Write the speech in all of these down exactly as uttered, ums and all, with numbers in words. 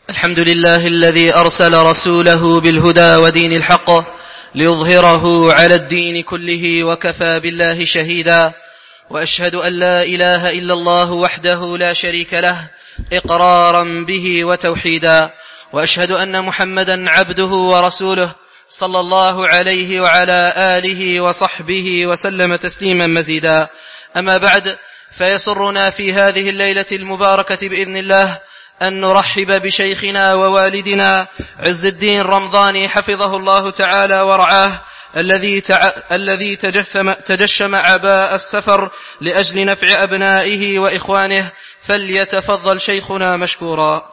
الحمد لله الذي أرسل رسوله بالهدى ودين الحق ليظهره على الدين كله وكفى بالله شهيدا، وأشهد أن لا إله إلا الله وحده لا شريك له إقرارا به وتوحيدا، وأشهد أن محمدا عبده ورسوله صلى الله عليه وعلى آله وصحبه وسلم تسليما مزيدا. أما بعد، فيسرنا في هذه الليلة المباركة بإذن الله أن نرحب بشيخنا ووالدنا عز الدين رمضاني حفظه الله تعالى ورعاه، الذي تع... الذي تجثم... تجشم عباء السفر لأجل نفع أبنائه وإخوانه، فليتفضل شيخنا مشكورا.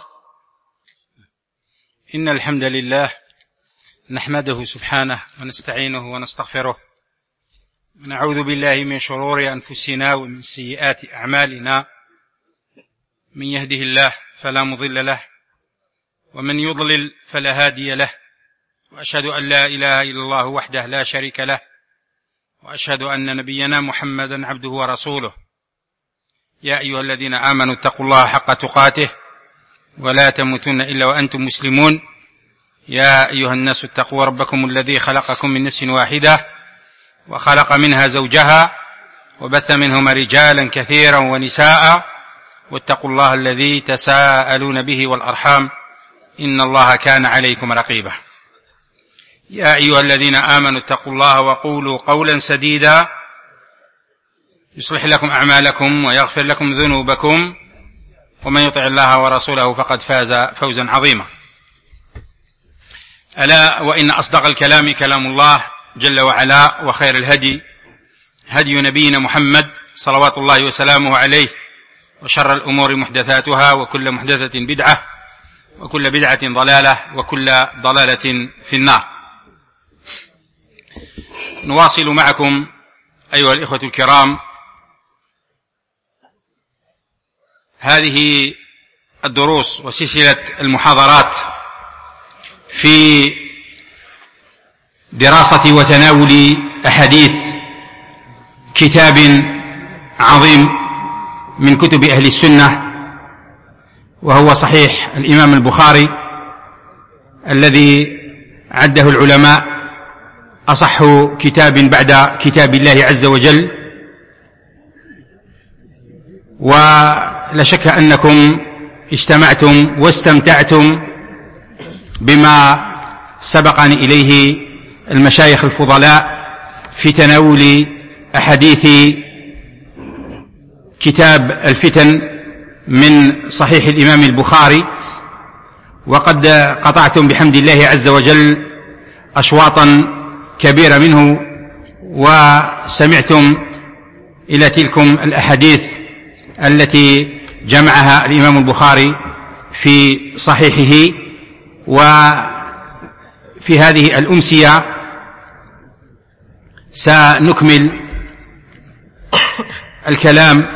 إن الحمد لله نحمده سبحانه ونستعينه ونستغفره، ونعوذ بالله من شرور أنفسنا ومن سيئات أعمالنا، من يهده الله فلا مضل له ومن يضلل فلا هادي له، وأشهد أن لا إله إلا الله وحده لا شريك له، وأشهد أن نبينا محمدا عبده ورسوله. يا أيها الذين آمنوا اتقوا الله حق تقاته ولا تموتن إلا وأنتم مسلمون. يا أيها الناس اتقوا ربكم الذي خلقكم من نفس واحدة وخلق منها زوجها وبث منهما رجالا كثيرا ونساء، واتقوا الله الذي تساءلون به والأرحام إن الله كان عليكم رقيبا. يا أيها الذين آمنوا اتقوا الله وقولوا قولا سديدا يصلح لكم أعمالكم ويغفر لكم ذنوبكم، ومن يطع الله ورسوله فقد فاز فوزا عظيما. ألا وإن أصدق الكلام كلام الله جل وعلا، وخير الهدي هدي نبينا محمد صلوات الله وسلامه عليه، وشر الأمور محدثاتها، وكل محدثة بدعة، وكل بدعة ضلالة، وكل ضلالة في النار. نواصل معكم أيها الإخوة الكرام هذه الدروس وسلسلة المحاضرات في دراسة وتناول أحاديث كتاب عظيم من كتب أهل السنة، وهو صحيح الإمام البخاري، الذي عده العلماء أصح كتاب بعد كتاب الله عز وجل. ولا شك أنكم اجتمعتم واستمتعتم بما سبقني إليه المشايخ الفضلاء في تناول أحاديث كتاب الفتن من صحيح الإمام البخاري، وقد قطعتم بحمد الله عز وجل أشواطا كبيرة منه، وسمعتم إلى تلكم الأحاديث التي جمعها الإمام البخاري في صحيحه. وفي هذه الأمسية سنكمل الكلام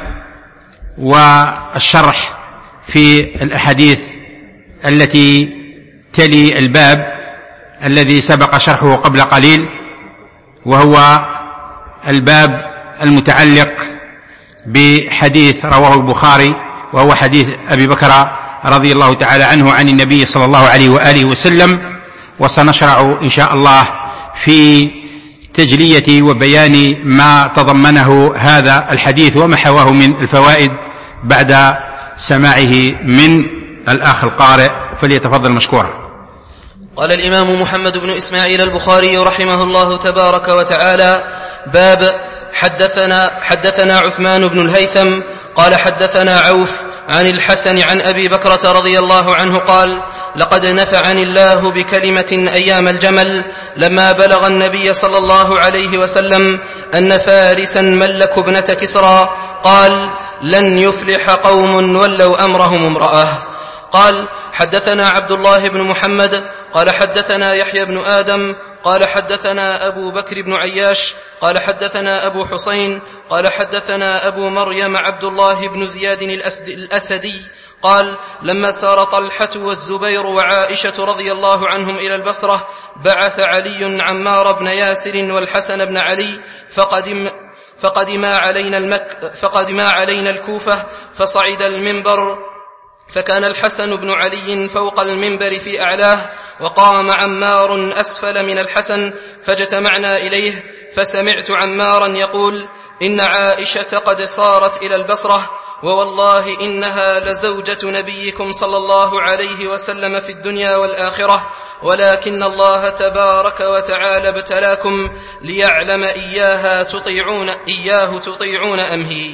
والشرح في الأحاديث التي تلي الباب الذي سبق شرحه قبل قليل، وهو الباب المتعلق بحديث رواه البخاري، وهو حديث أبي بكر رضي الله تعالى عنه عن النبي صلى الله عليه وآله وسلم. وسنشرع إن شاء الله في تجلية وبيان ما تضمنه هذا الحديث وما حواه من الفوائد بعد سماعه من الأخ القارئ، فليتفضل مشكورا. قال الإمام محمد بن إسماعيل البخاري رحمه الله تبارك وتعالى: باب حدثنا, حدثنا عثمان بن الهيثم قال حدثنا عوف عن الحسن عن أبي بكرة رضي الله عنه قال: لقد نفعني الله بكلمة أيام الجمل لما بلغ النبي صلى الله عليه وسلم أن فارسا ملكوا ابنة كسرى، قال: لن يفلح قوم ولوا أمرهم امرأة. قال: حدثنا عبد الله بن محمد قال حدثنا يحيى بن آدم قال حدثنا أبو بكر بن عياش قال حدثنا أبو حسين قال حدثنا أبو مريم عبد الله بن زياد الأسدي قال: لما سار طلحة والزبير وعائشة رضي الله عنهم إلى البصرة بعث علي عمار بن ياسر والحسن بن علي فقدم فقدما علينا, المك فقدما علينا الكوفة، فصعد المنبر فكان الحسن بن علي فوق المنبر في أعلاه، وقام عمار أسفل من الحسن، فاجتمعنا إليه، فسمعت عمارا يقول: إن عائشة قد صارت إلى البصرة، ووالله إنها لزوجة نبيكم صلى الله عليه وسلم في الدنيا والآخرة، ولكن الله تبارك وتعالى ابتلاكم ليعلم إياها تطيعون إياه تطيعون أم هي.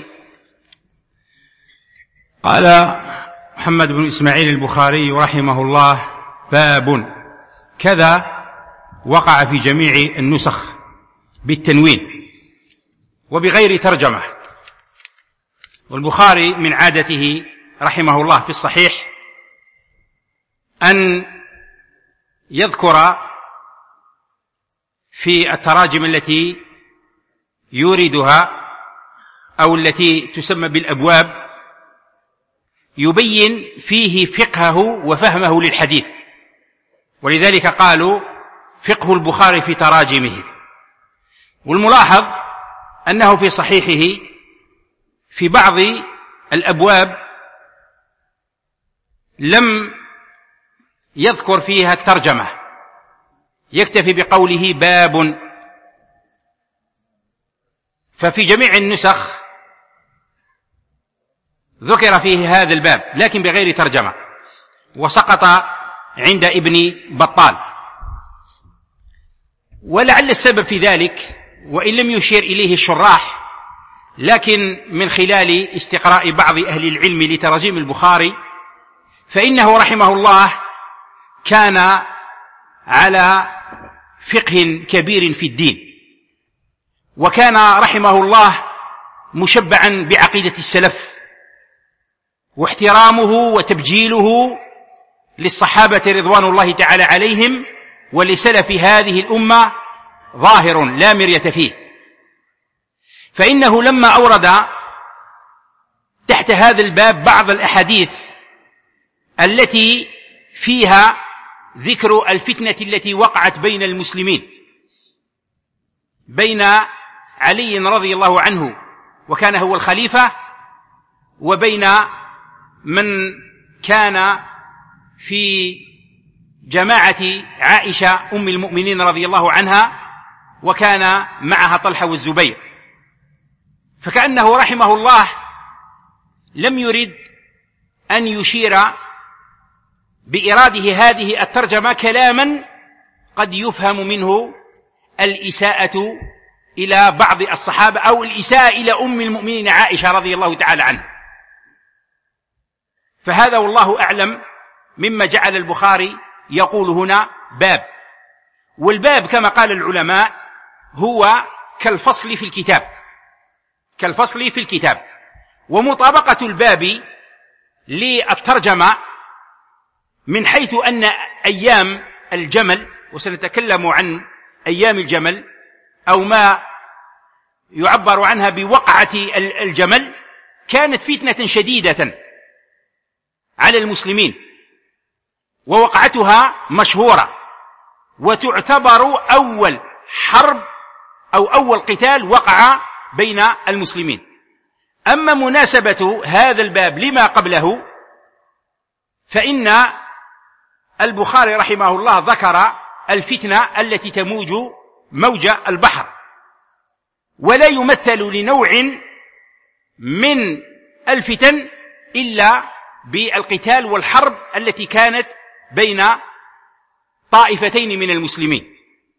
قال محمد بن إسماعيل البخاري رحمه الله: باب كذا وقع في جميع النسخ بالتنوين وبغير ترجمة. والبخاري من عادته رحمه الله في الصحيح أن يذكر في التراجم التي يوردها أو التي تسمى بالأبواب يبين فيه فقهه وفهمه للحديث، ولذلك قالوا فقه البخاري في تراجمه. والملاحظ أنه في صحيحه في بعض الأبواب لم يذكر فيها الترجمة، يكتفي بقوله باب. ففي جميع النسخ ذكر فيه هذا الباب لكن بغير ترجمة، وسقط عند ابن بطال. ولعل السبب في ذلك، وإن لم يشير إليه الشراح، لكن من خلال استقراء بعض أهل العلم لتراجيم البخاري، فإنه رحمه الله كان على فقه كبير في الدين، وكان رحمه الله مشبعا بعقيدة السلف، واحترامه وتبجيله للصحابة رضوان الله تعالى عليهم ولسلف هذه الأمة ظاهر لا مرية فيه. فإنه لما أورد تحت هذا الباب بعض الأحاديث التي فيها ذكر الفتنة التي وقعت بين المسلمين، بين علي رضي الله عنه وكان هو الخليفة، وبين من كان في جماعة عائشة أم المؤمنين رضي الله عنها وكان معها طلحة والزبير. فكأنه رحمه الله لم يرد أن يشير بإراده هذه الترجمة كلاما قد يفهم منه الإساءة إلى بعض الصحابة أو الإساءة إلى أم المؤمنين عائشة رضي الله تعالى عنها. فهذا والله أعلم مما جعل البخاري يقول هنا باب. والباب كما قال العلماء هو كالفصل في الكتاب، كالفصل في الكتاب. ومطابقة الباب للترجمة من حيث أن أيام الجمل، وسنتكلم عن أيام الجمل أو ما يعبر عنها بوقعة الجمل، كانت فتنة شديدة على المسلمين، ووقعتها مشهورة، وتعتبر أول حرب أو أول قتال وقع بين المسلمين. أما مناسبة هذا الباب لما قبله، فإن البخاري رحمه الله ذكر الفتنة التي تموج موج البحر، ولا يمثل لنوع من الفتن إلا بالقتال والحرب التي كانت بين طائفتين من المسلمين.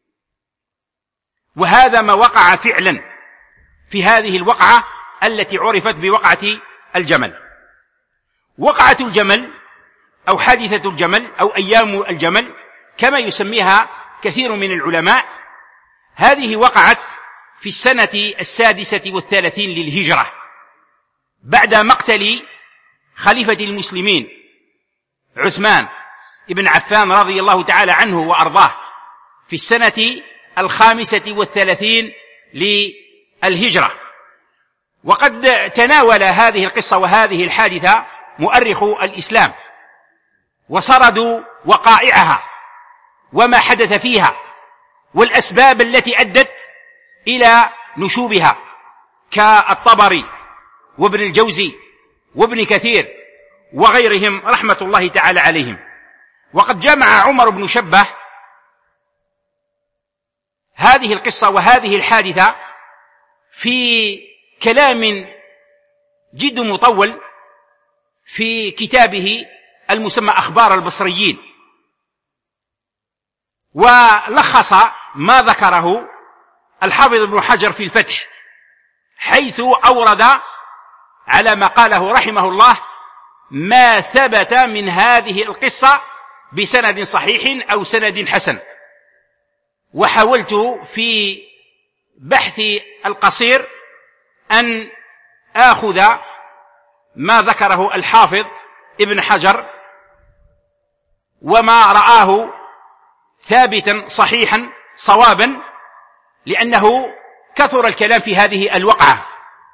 وهذا ما وقع فعلا في هذه الوقعة التي عرفت بوقعة الجمل. وقعة الجمل أو حادثة الجمل أو أيام الجمل كما يسميها كثير من العلماء، هذه وقعت في السنة السادسة والثلاثين للهجرة بعد مقتل خليفة المسلمين عثمان ابن عفان رضي الله تعالى عنه وأرضاه في السنة الخامسة والثلاثين للهجرة. وقد تناول هذه القصة وهذه الحادثة مؤرخو الإسلام، وسردوا وقائعها وما حدث فيها والأسباب التي أدت إلى نشوبها، كالطبري وابن الجوزي وابن كثير وغيرهم رحمة الله تعالى عليهم. وقد جمع عمر بن شبه هذه القصة وهذه الحادثة في كلام جد مطول في كتابه المسمى أخبار البصريين، ولخص ما ذكره الحافظ ابن حجر في الفتح، حيث أورد على ما قاله رحمه الله ما ثبت من هذه القصة بسند صحيح أو سند حسن. وحاولت في بحثي القصير أن آخذ ما ذكره الحافظ ابن حجر وما رآه ثابتا صحيحا صوابا، لأنه كثر الكلام في هذه الوقعة.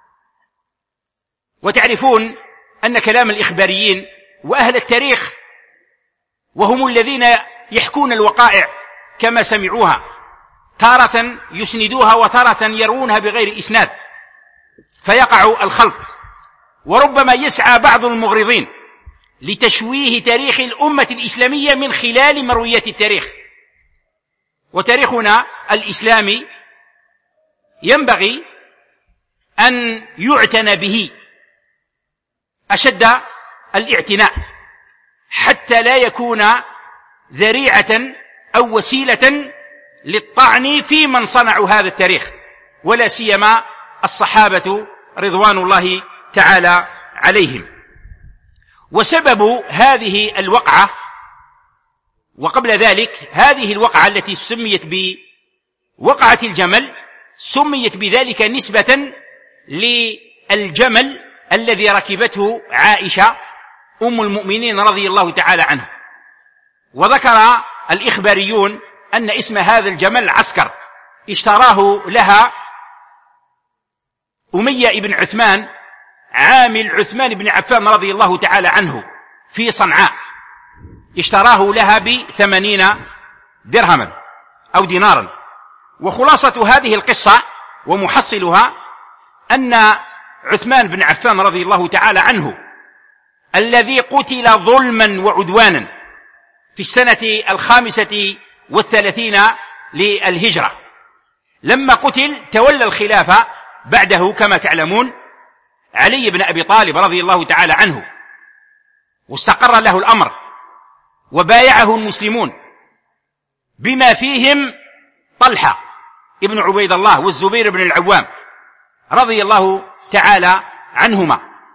وتعرفون أن كلام الإخباريين وأهل التاريخ، وهم الذين يحكون الوقائع كما سمعوها، تارة يسندوها وتارة يروونها بغير إسناد فيقع الخلط. وربما يسعى بعض المغرضين لتشويه تاريخ الأمة الإسلامية من خلال مرويات التاريخ. وتاريخنا الإسلامي ينبغي أن يعتنى به أشد الاعتناء، حتى لا يكون ذريعة أو وسيلة للطعن في من صنعوا هذا التاريخ، ولا سيما الصحابة رضوان الله تعالى عليهم. وسبب هذه الوقعة، وقبل ذلك هذه الوقعة التي سميت بوقعة الجمل، سميت بذلك نسبة للجمل الذي ركبته عائشة أم المؤمنين رضي الله تعالى عنها. وذكر الإخباريون أن اسم هذا الجمل عسكر اشتراه لها أمية بن عثمان عامل عثمان بن عفان رضي الله تعالى عنه في صنعاء، اشتراه لها بثمانين درهما أو دينارا. وخلاصة هذه القصة ومحصلها أن عثمان بن عفان رضي الله تعالى عنه الذي قتل ظلما وعدوانا في السنة الخامسة والثلاثين للهجرة، لما قتل تولى الخلافة بعده كما تعلمون علي بن أبي طالب رضي الله تعالى عنه، واستقر له الأمر وبايعه المسلمون بما فيهم طلحة ابن عبيد الله والزبير بن العوام رضي الله تعالى عنهما.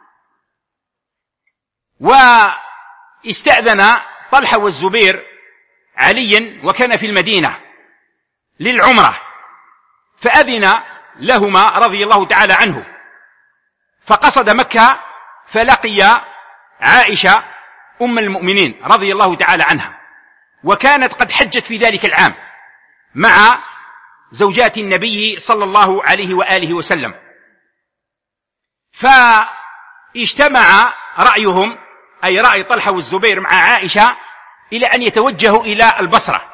واستأذن طلحة والزبير عليا وكان في المدينة للعمرة، فأذن لهما رضي الله تعالى عنه، فقصد مكة فلقي عائشة أم المؤمنين رضي الله تعالى عنها، وكانت قد حجت في ذلك العام مع زوجات النبي صلى الله عليه وآله وسلم. فاجتمع رأيهم أي رأي طلحة والزبير مع عائشة إلى أن يتوجهوا إلى البصرة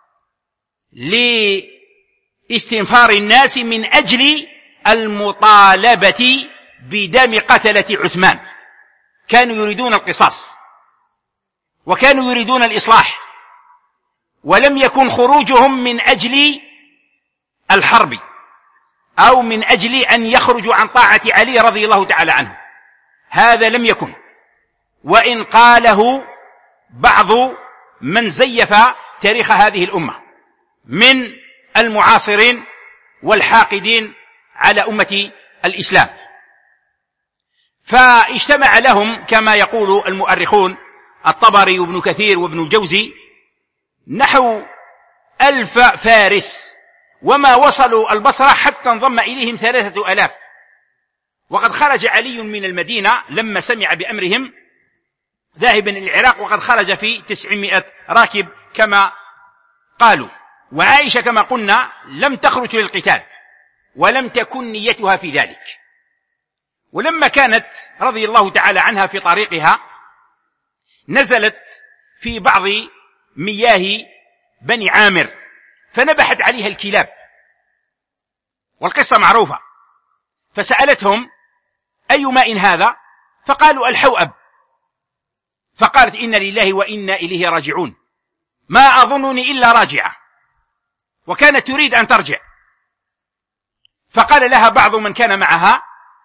لاستنفار الناس من أجل المطالبة بدم قتلة عثمان. كانوا يريدون القصاص وكانوا يريدون الإصلاح، ولم يكن خروجهم من أجل الحرب أو من أجل أن يخرجوا عن طاعة علي رضي الله تعالى عنه، هذا لم يكن، وإن قاله بعض من زيف تاريخ هذه الأمة من المعاصرين والحاقدين على أمة الإسلام. فاجتمع لهم كما يقول المؤرخون الطبري وابن كثير وابن الجوزي نحو ألف فارس، وما وصلوا البصرة حتى انضم إليهم ثلاثة ألاف. وقد خرج علي من المدينة لما سمع بأمرهم ذاهبا إلى العراق، وقد خرج في تسعمائة راكب كما قالوا. وعائشة كما قلنا لم تخرج للقتال ولم تكن نيتها في ذلك. ولما كانت رضي الله تعالى عنها في طريقها نزلت في بعض مياه بني عامر فنبحت عليها الكلاب، والقصة معروفة، فسألتهم أي ماء هذا؟ فقالوا الحوأب. فقالت إن لله وإنا إليه راجعون، ما أظنني إلا راجعة، وكانت تريد أن ترجع. فقال لها بعض من كان معها: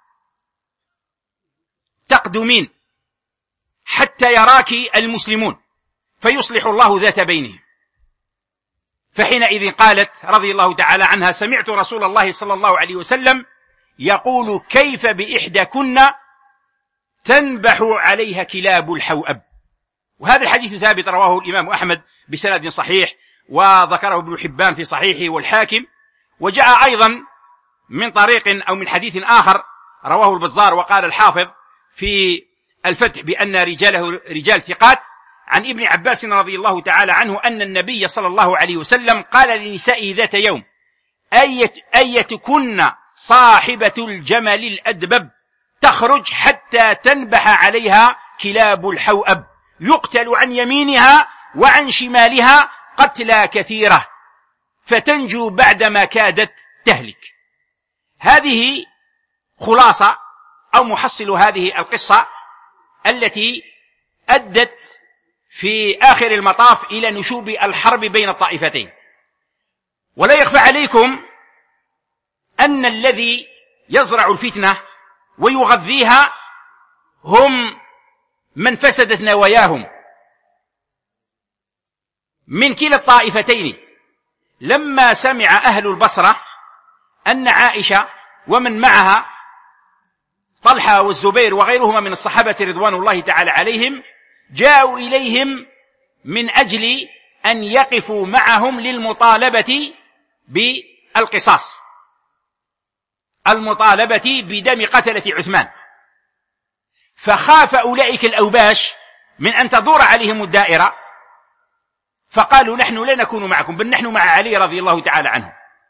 تقدمين حتى يراك المسلمون فيصلح الله ذات بينهم. فحينئذ قالت رضي الله تعالى عنها: سمعت رسول الله صلى الله عليه وسلم يقول: كيف بإحداكن تنبح عليها كلاب الحوأب. وهذا الحديث ثابت، رواه الإمام أحمد بسند صحيح، وذكره ابن حبان في صحيحه والحاكم. وجاء أيضا من طريق أو من حديث آخر رواه البزار وقال الحافظ في الفتح بأن رجاله رجال ثقات، عن ابن عباس رضي الله تعالى عنه أن النبي صلى الله عليه وسلم قال لنسائه ذات يوم: أية أيتكن صاحبة الجمل الأدبب تخرج حتى تنبح عليها كلاب الحوأب، يقتل عن يمينها وعن شمالها قتلى كثيرة، فتنجو بعدما كادت تهلك. هذه خلاصة أو محصل هذه القصة التي أدت في آخر المطاف إلى نشوب الحرب بين الطائفتين. ولا يخفى عليكم أن الذي يزرع الفتنة ويغذيها هم من فسدت نواياهم من كلا الطائفتين. لما سمع أهل البصرة أن عائشة ومن معها طلحة والزبير وغيرهما من الصحابة رضوان الله تعالى عليهم جاءوا إليهم من أجل أن يقفوا معهم للمطالبة بالقصاص، المطالبة بدم قتلة عثمان. فخاف أولئك الأوباش من أن تدور عليهم الدائرة، فقالوا: نحن لا نكون معكم، بل نحن مع علي رضي الله تعالى عنه.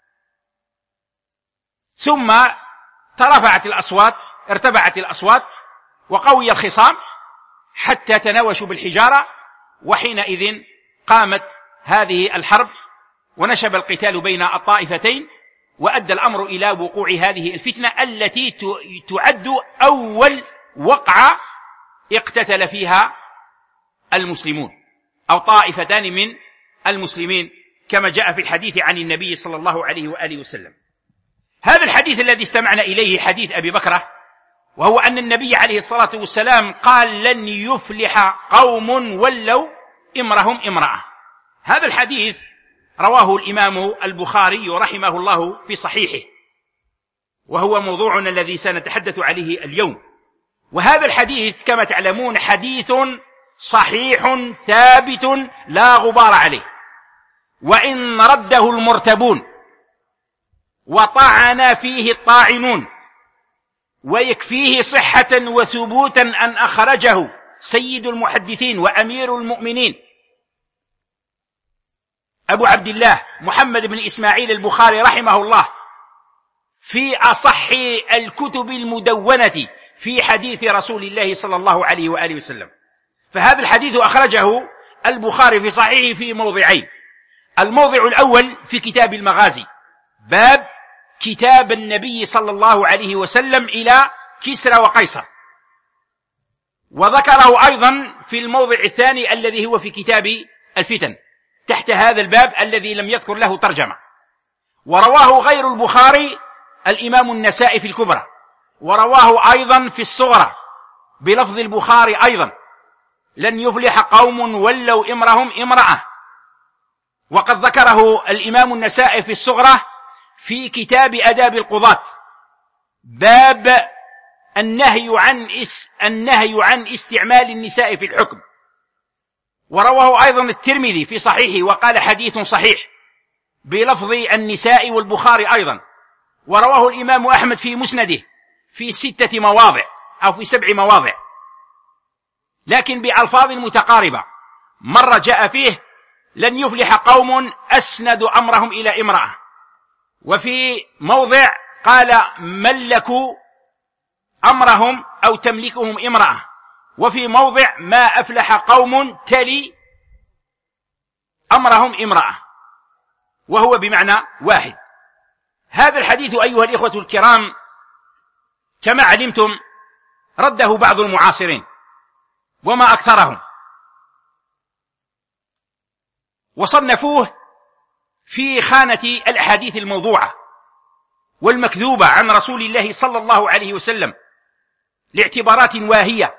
ثم ترفعت الأصوات، ارتفعت الأصوات وقوي الخصام حتى تناوشوا بالحجارة، وحينئذ قامت هذه الحرب ونشب القتال بين الطائفتين، وأدى الأمر إلى وقوع هذه الفتنة التي تعد أول وقعة اقتتل فيها المسلمون أو طائفتان من المسلمين، كما جاء في الحديث عن النبي صلى الله عليه وآله وسلم. هذا الحديث الذي استمعنا إليه حديث أبي بكرة، وهو أن النبي عليه الصلاة والسلام قال: لن يفلح قوم ولوا إمرهم امرأة. هذا الحديث رواه الإمام البخاري رحمه الله في صحيحه، وهو موضوعنا الذي سنتحدث عليه اليوم. وهذا الحديث كما تعلمون حديث صحيح ثابت لا غبار عليه، وإن رده المرتبون وطعن فيه الطاعنون، ويكفيه صحة وثبوتا أن أخرجه سيد المحدثين وأمير المؤمنين أبو عبد الله محمد بن إسماعيل البخاري رحمه الله في أصح الكتب المدونة في حديث رسول الله صلى الله عليه وآله وسلم. فهذا الحديث أخرجه البخاري في صحيحه في موضعين: الموضع الأول في كتاب المغازي، باب كتاب النبي صلى الله عليه وسلم إلى كسرى وقيصر، وذكره أيضا في الموضع الثاني الذي هو في كتاب الفتن تحت هذا الباب الذي لم يذكر له ترجمة. ورواه غير البخاري الإمام النسائي في الكبرى، ورواه أيضا في الصغرى بلفظ البخاري أيضا: لن يفلح قوم ولوا إمرهم امرأة. وقد ذكره الإمام النسائي في الصغرى في كتاب أداب القضاة، باب النهي عن اس النهي عن استعمال النساء في الحكم. ورواه أيضا الترمذي في صحيحه وقال: حديث صحيح بلفظ النساء، والبخاري أيضا. ورواه الإمام أحمد في مسنده في ستة مواضع أو في سبع مواضع، لكن بألفاظ متقاربة. مرة جاء فيه: لن يفلح قوم أسندوا أمرهم إلى امرأة، وفي موضع قال: ملكوا أمرهم أو تملكهم امرأة، وفي موضع: ما أفلح قوم تلي أمرهم امرأة، وهو بمعنى واحد. هذا الحديث أيها الإخوة الكرام كما علمتم رده بعض المعاصرين، وما أكثرهم، وصنفوه في خانة الأحاديث الموضوعة والمكذوبة عن رسول الله صلى الله عليه وسلم لاعتبارات واهية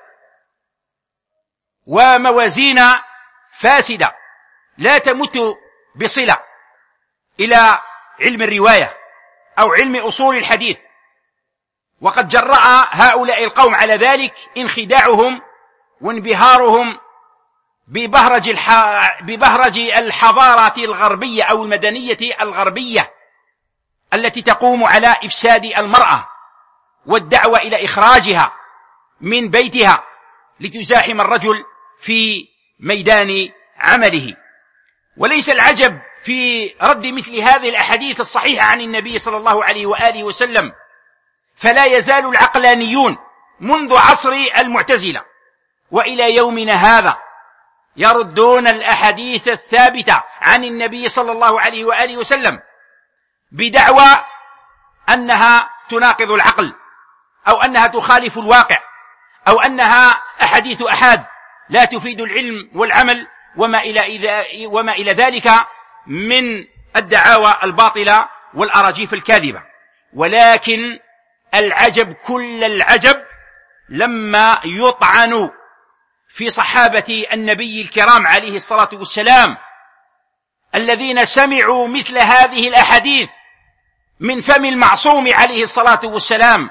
وموازين فاسدة لا تمت بصلة إلى علم الرواية أو علم أصول الحديث. وقد جرأ هؤلاء القوم على ذلك انخداعهم وانبهارهم ببهرج, الح... ببهرج الحضارة الغربية أو المدنية الغربية التي تقوم على إفساد المرأة والدعوة إلى إخراجها من بيتها لتزاحم الرجل في ميدان عمله. وليس العجب في رد مثل هذه الأحاديث الصحيحة عن النبي صلى الله عليه وآله وسلم، فلا يزال العقلانيون منذ عصر المعتزلة وإلى يومنا هذا يردون الأحاديث الثابتة عن النبي صلى الله عليه وآله وسلم بدعوى أنها تناقض العقل أو أنها تخالف الواقع أو أنها أحاديث أحاد لا تفيد العلم والعمل وما إلى, وما إلى ذلك من الدعاوى الباطلة والأراجيف الكاذبة. ولكن العجب كل العجب لما يطعن في صحابة النبي الكرام عليه الصلاة والسلام الذين سمعوا مثل هذه الأحاديث من فم المعصوم عليه الصلاة والسلام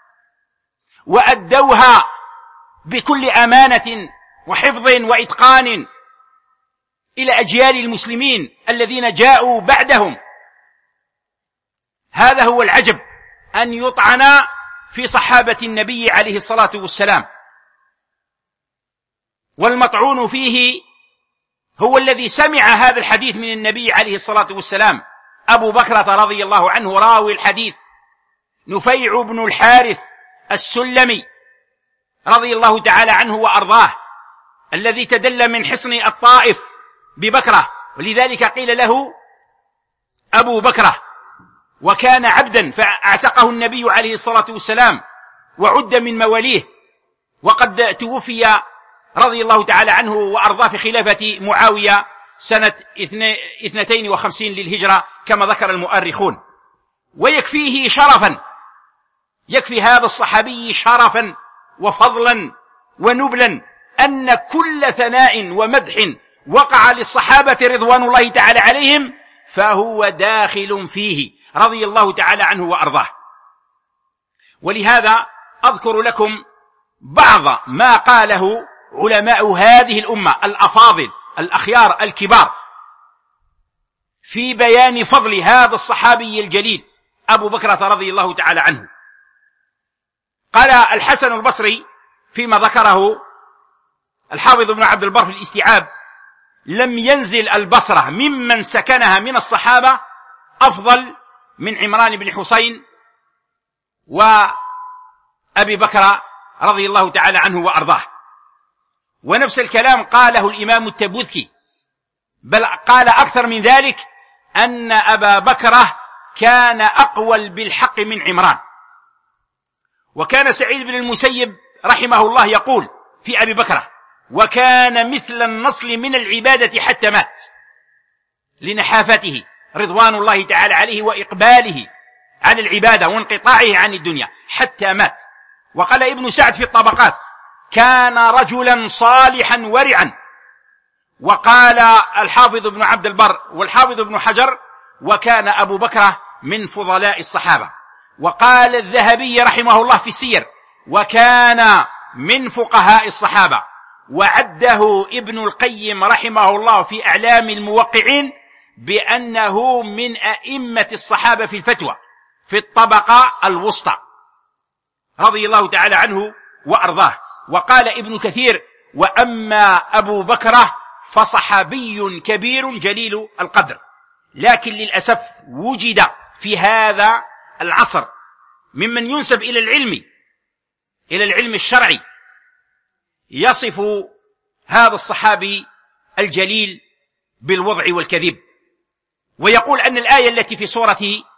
وأدوها بكل أمانة وحفظ وإتقان إلى أجيال المسلمين الذين جاءوا بعدهم. هذا هو العجب، أن يطعن في صحابة النبي عليه الصلاة والسلام، والمطعون فيه هو الذي سمع هذا الحديث من النبي عليه الصلاة والسلام أبو بكرة رضي الله عنه راوي الحديث، نفيع بن الحارث السلمي رضي الله تعالى عنه وأرضاه، الذي تدل من حصن الطائف ببكرة، ولذلك قيل له أبو بكرة، وكان عبدا فاعتقه النبي عليه الصلاة والسلام وعد من مواليه، وقد توفي رضي الله تعالى عنه وأرضاه في خلافة معاوية سنة اثنتين وخمسين للهجرة كما ذكر المؤرخون. ويكفيه شرفا، يكفي هذا الصحابي شرفا وفضلا ونبلا أن كل ثناء ومدح وقع للصحابة رضوان الله تعالى عليهم فهو داخل فيه رضي الله تعالى عنه وأرضاه. ولهذا أذكر لكم بعض ما قاله علماء هذه الأمة الأفاضل الأخيار الكبار في بيان فضل هذا الصحابي الجليل أبو بكرة رضي الله تعالى عنه. قال الحسن البصري فيما ذكره الحافظ ابن عبد البر في الاستيعاب: لم ينزل البصرة ممن سكنها من الصحابة أفضل من عمران بن حسين وأبي بكر رضي الله تعالى عنه وأرضاه. ونفس الكلام قاله الإمام التبوذكي، بل قال أكثر من ذلك أن أبا بكر كان أقول بالحق من عمران. وكان سعيد بن المسيب رحمه الله يقول في أبي بكر: وكان مثل النصل من العبادة حتى مات، لنحافته رضوان الله تعالى عليه وإقباله على العبادة وانقطاعه عن الدنيا حتى مات. وقال ابن سعد في الطبقات: كان رجلا صالحا ورعا. وقال الحافظ ابن عبد البر والحافظ ابن حجر: وكان أبو بكر من فضلاء الصحابة. وقال الذهبي رحمه الله في السير: وكان من فقهاء الصحابة. وعده ابن القيم رحمه الله في أعلام الموقعين بأنه من أئمة الصحابة في الفتوى في الطبقة الوسطى رضي الله تعالى عنه وأرضاه. وقال ابن كثير: وأما أبو بكر فصحابي كبير جليل القدر. لكن للأسف وجد في هذا العصر ممن ينسب إلى العلم إلى العلم الشرعي يصف هذا الصحابي الجليل بالوضع والكذب، ويقول أن الآية التي في سورة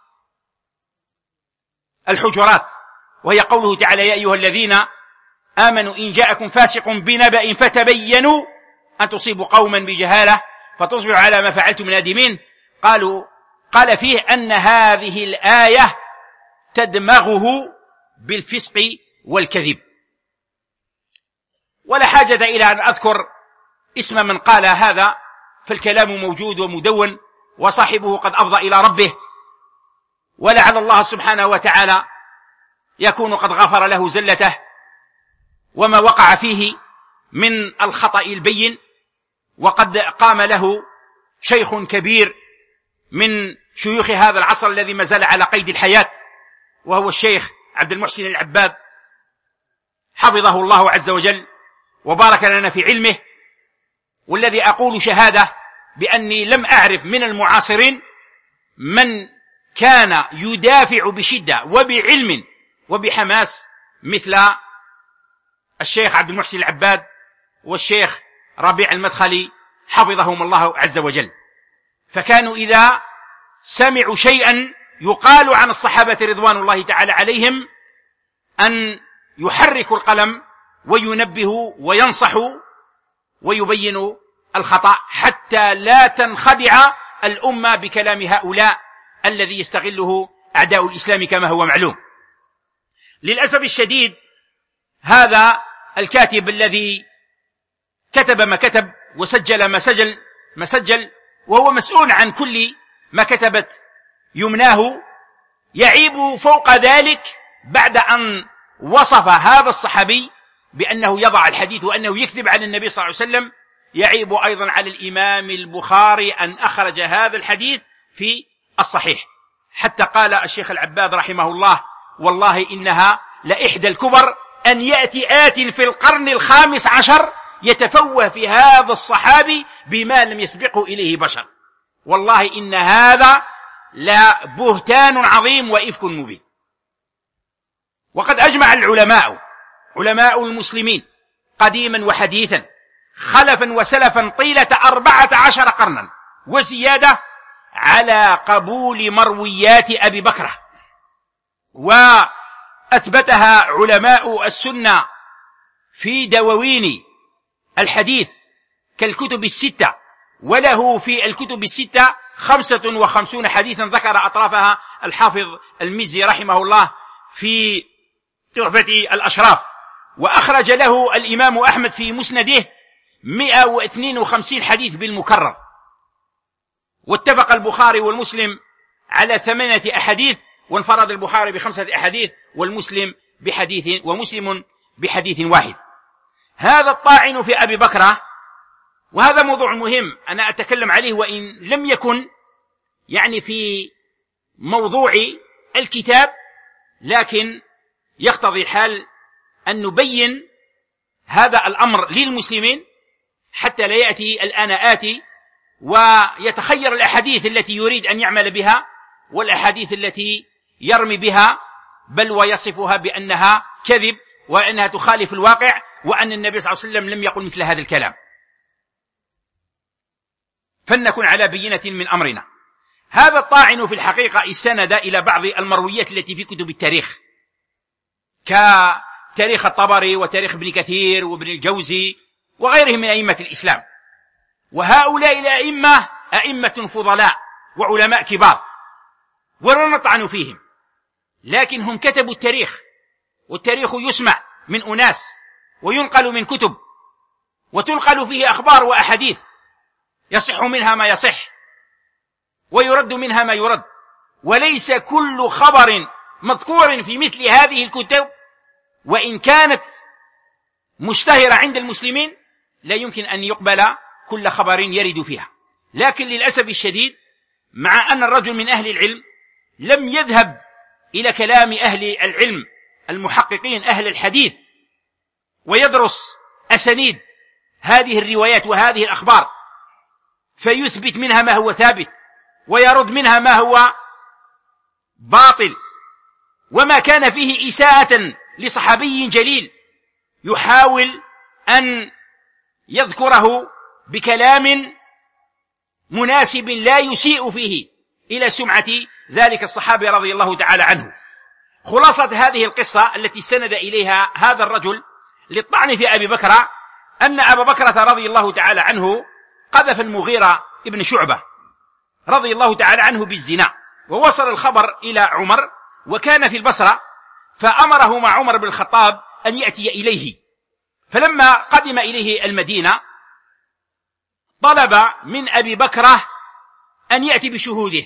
الحجرات وهي قوله تعالى: يا أيها الذين آمنوا إن جاءكم فاسق بنبأ فتبينوا أن تصيبوا قوما بجهالة فتصبحوا على ما فعلتم نادمين. قالوا قال فيه أن هذه الآية تدمغه بالفسق والكذب. ولا حاجة إلى أن أذكر اسم من قال هذا، فالكلام موجود ومدون، وصاحبه قد أفضى إلى ربه، ولعل الله سبحانه وتعالى يكون قد غفر له زلته وما وقع فيه من الخطأ البين. وقد قام له شيخ كبير من شيوخ هذا العصر الذي ما زال على قيد الحياة، وهو الشيخ عبد المحسن العباد حفظه الله عز وجل وبارك لنا في علمه، والذي أقول شهادة بأني لم أعرف من المعاصرين من كان يدافع بشدة وبعلم وبحماس مثل الشيخ عبد المحسن العباد والشيخ ربيع المدخلي حفظهم الله عز وجل. فكانوا إذا سمعوا شيئا يقال عن الصحابة رضوان الله تعالى عليهم أن يحركوا القلم وينبهوا وينصحوا ويبينوا الخطأ، حتى لا تنخدع الأمة بكلام هؤلاء الذي يستغله أعداء الإسلام كما هو معلوم. للأسف الشديد هذا الكاتب الذي كتب ما كتب وسجل ما سجل ما سجل وهو مسؤول عن كل ما كتبت يمناه، يعيب فوق ذلك بعد أن وصف هذا الصحابي بأنه يضع الحديث وأنه يكذب على النبي صلى الله عليه وسلم، يعيب أيضا على الإمام البخاري أن أخرج هذا الحديث في الصحيح. حتى قال الشيخ العباد رحمه الله: والله إنها لإحدى الكبر أن يأتي آت في القرن الخامس عشر يتفوه في هذا الصحابي بما لم يسبقه إليه بشر. والله إن هذا لبهتان عظيم وإفك مبين. وقد أجمع العلماء علماء المسلمين قديما وحديثا خلفا وسلفا طيلة أربعة عشر قرنا وزيادة على قبول مرويات أبي بكر، وأثبتها علماء السنة في دواوين الحديث كالكتب الستة، وله في الكتب الستة خمسة وخمسون حديثا ذكر أطرافها الحافظ المزي رحمه الله في تحفة الأشراف. وأخرج له الإمام أحمد في مسنده مئة واثنين وخمسين حديث بالمكرر. واتفق البخاري والمسلم على ثمانية أحاديث، وانفرد البخاري بخمسة أحاديث والمسلم بحديث ومسلم بحديث واحد. هذا الطاعن في أبي بكر، وهذا موضوع مهم أنا أتكلم عليه وإن لم يكن يعني في موضوع الكتاب، لكن يقتضي الحال أن نبين هذا الأمر للمسلمين حتى لا يأتي الآن آتي ويتخير الأحاديث التي يريد أن يعمل بها والأحاديث التي يرمي بها، بل ويصفها بأنها كذب وأنها تخالف الواقع وأن النبي صلى الله عليه وسلم لم يقل مثل هذا الكلام. فلنكن على بينة من أمرنا. هذا الطاعن في الحقيقة استند إلى بعض المرويات التي في كتب التاريخ كتاريخ الطبري وتاريخ ابن كثير وابن الجوزي وغيرهم من أئمة الإسلام. وهؤلاء الأئمة أئمة فضلاء وعلماء كبار ولا نطعن فيهم، لكن هم كتبوا التاريخ، والتاريخ يسمع من أناس وينقل من كتب وتنقل فيه أخبار وأحاديث، يصح منها ما يصح ويرد منها ما يرد، وليس كل خبر مذكور في مثل هذه الكتب وإن كانت مشتهرة عند المسلمين لا يمكن أن يقبل كل خبر يرد فيها. لكن للأسف الشديد مع أن الرجل من أهل العلم لم يذهب إلى كلام أهل العلم المحققين أهل الحديث ويدرس أسانيد هذه الروايات وهذه الأخبار فيثبت منها ما هو ثابت ويرد منها ما هو باطل، وما كان فيه إساءة لصحابي جليل يحاول أن يذكره بكلام مناسب لا يسيء فيه إلى سمعة ذلك الصحابي رضي الله تعالى عنه. خلاصة هذه القصة التي استند إليها هذا الرجل للطعن في أبي بكر أن أبا بكرة رضي الله تعالى عنه قذف المغيرة ابن شعبة رضي الله تعالى عنه بالزنا، ووصل الخبر إلى عمر وكان في البصرة، فأمره مع عمر بن الخطاب أن يأتي إليه. فلما قدم إليه المدينة طلب من أبي بكر أن يأتي بشهوده،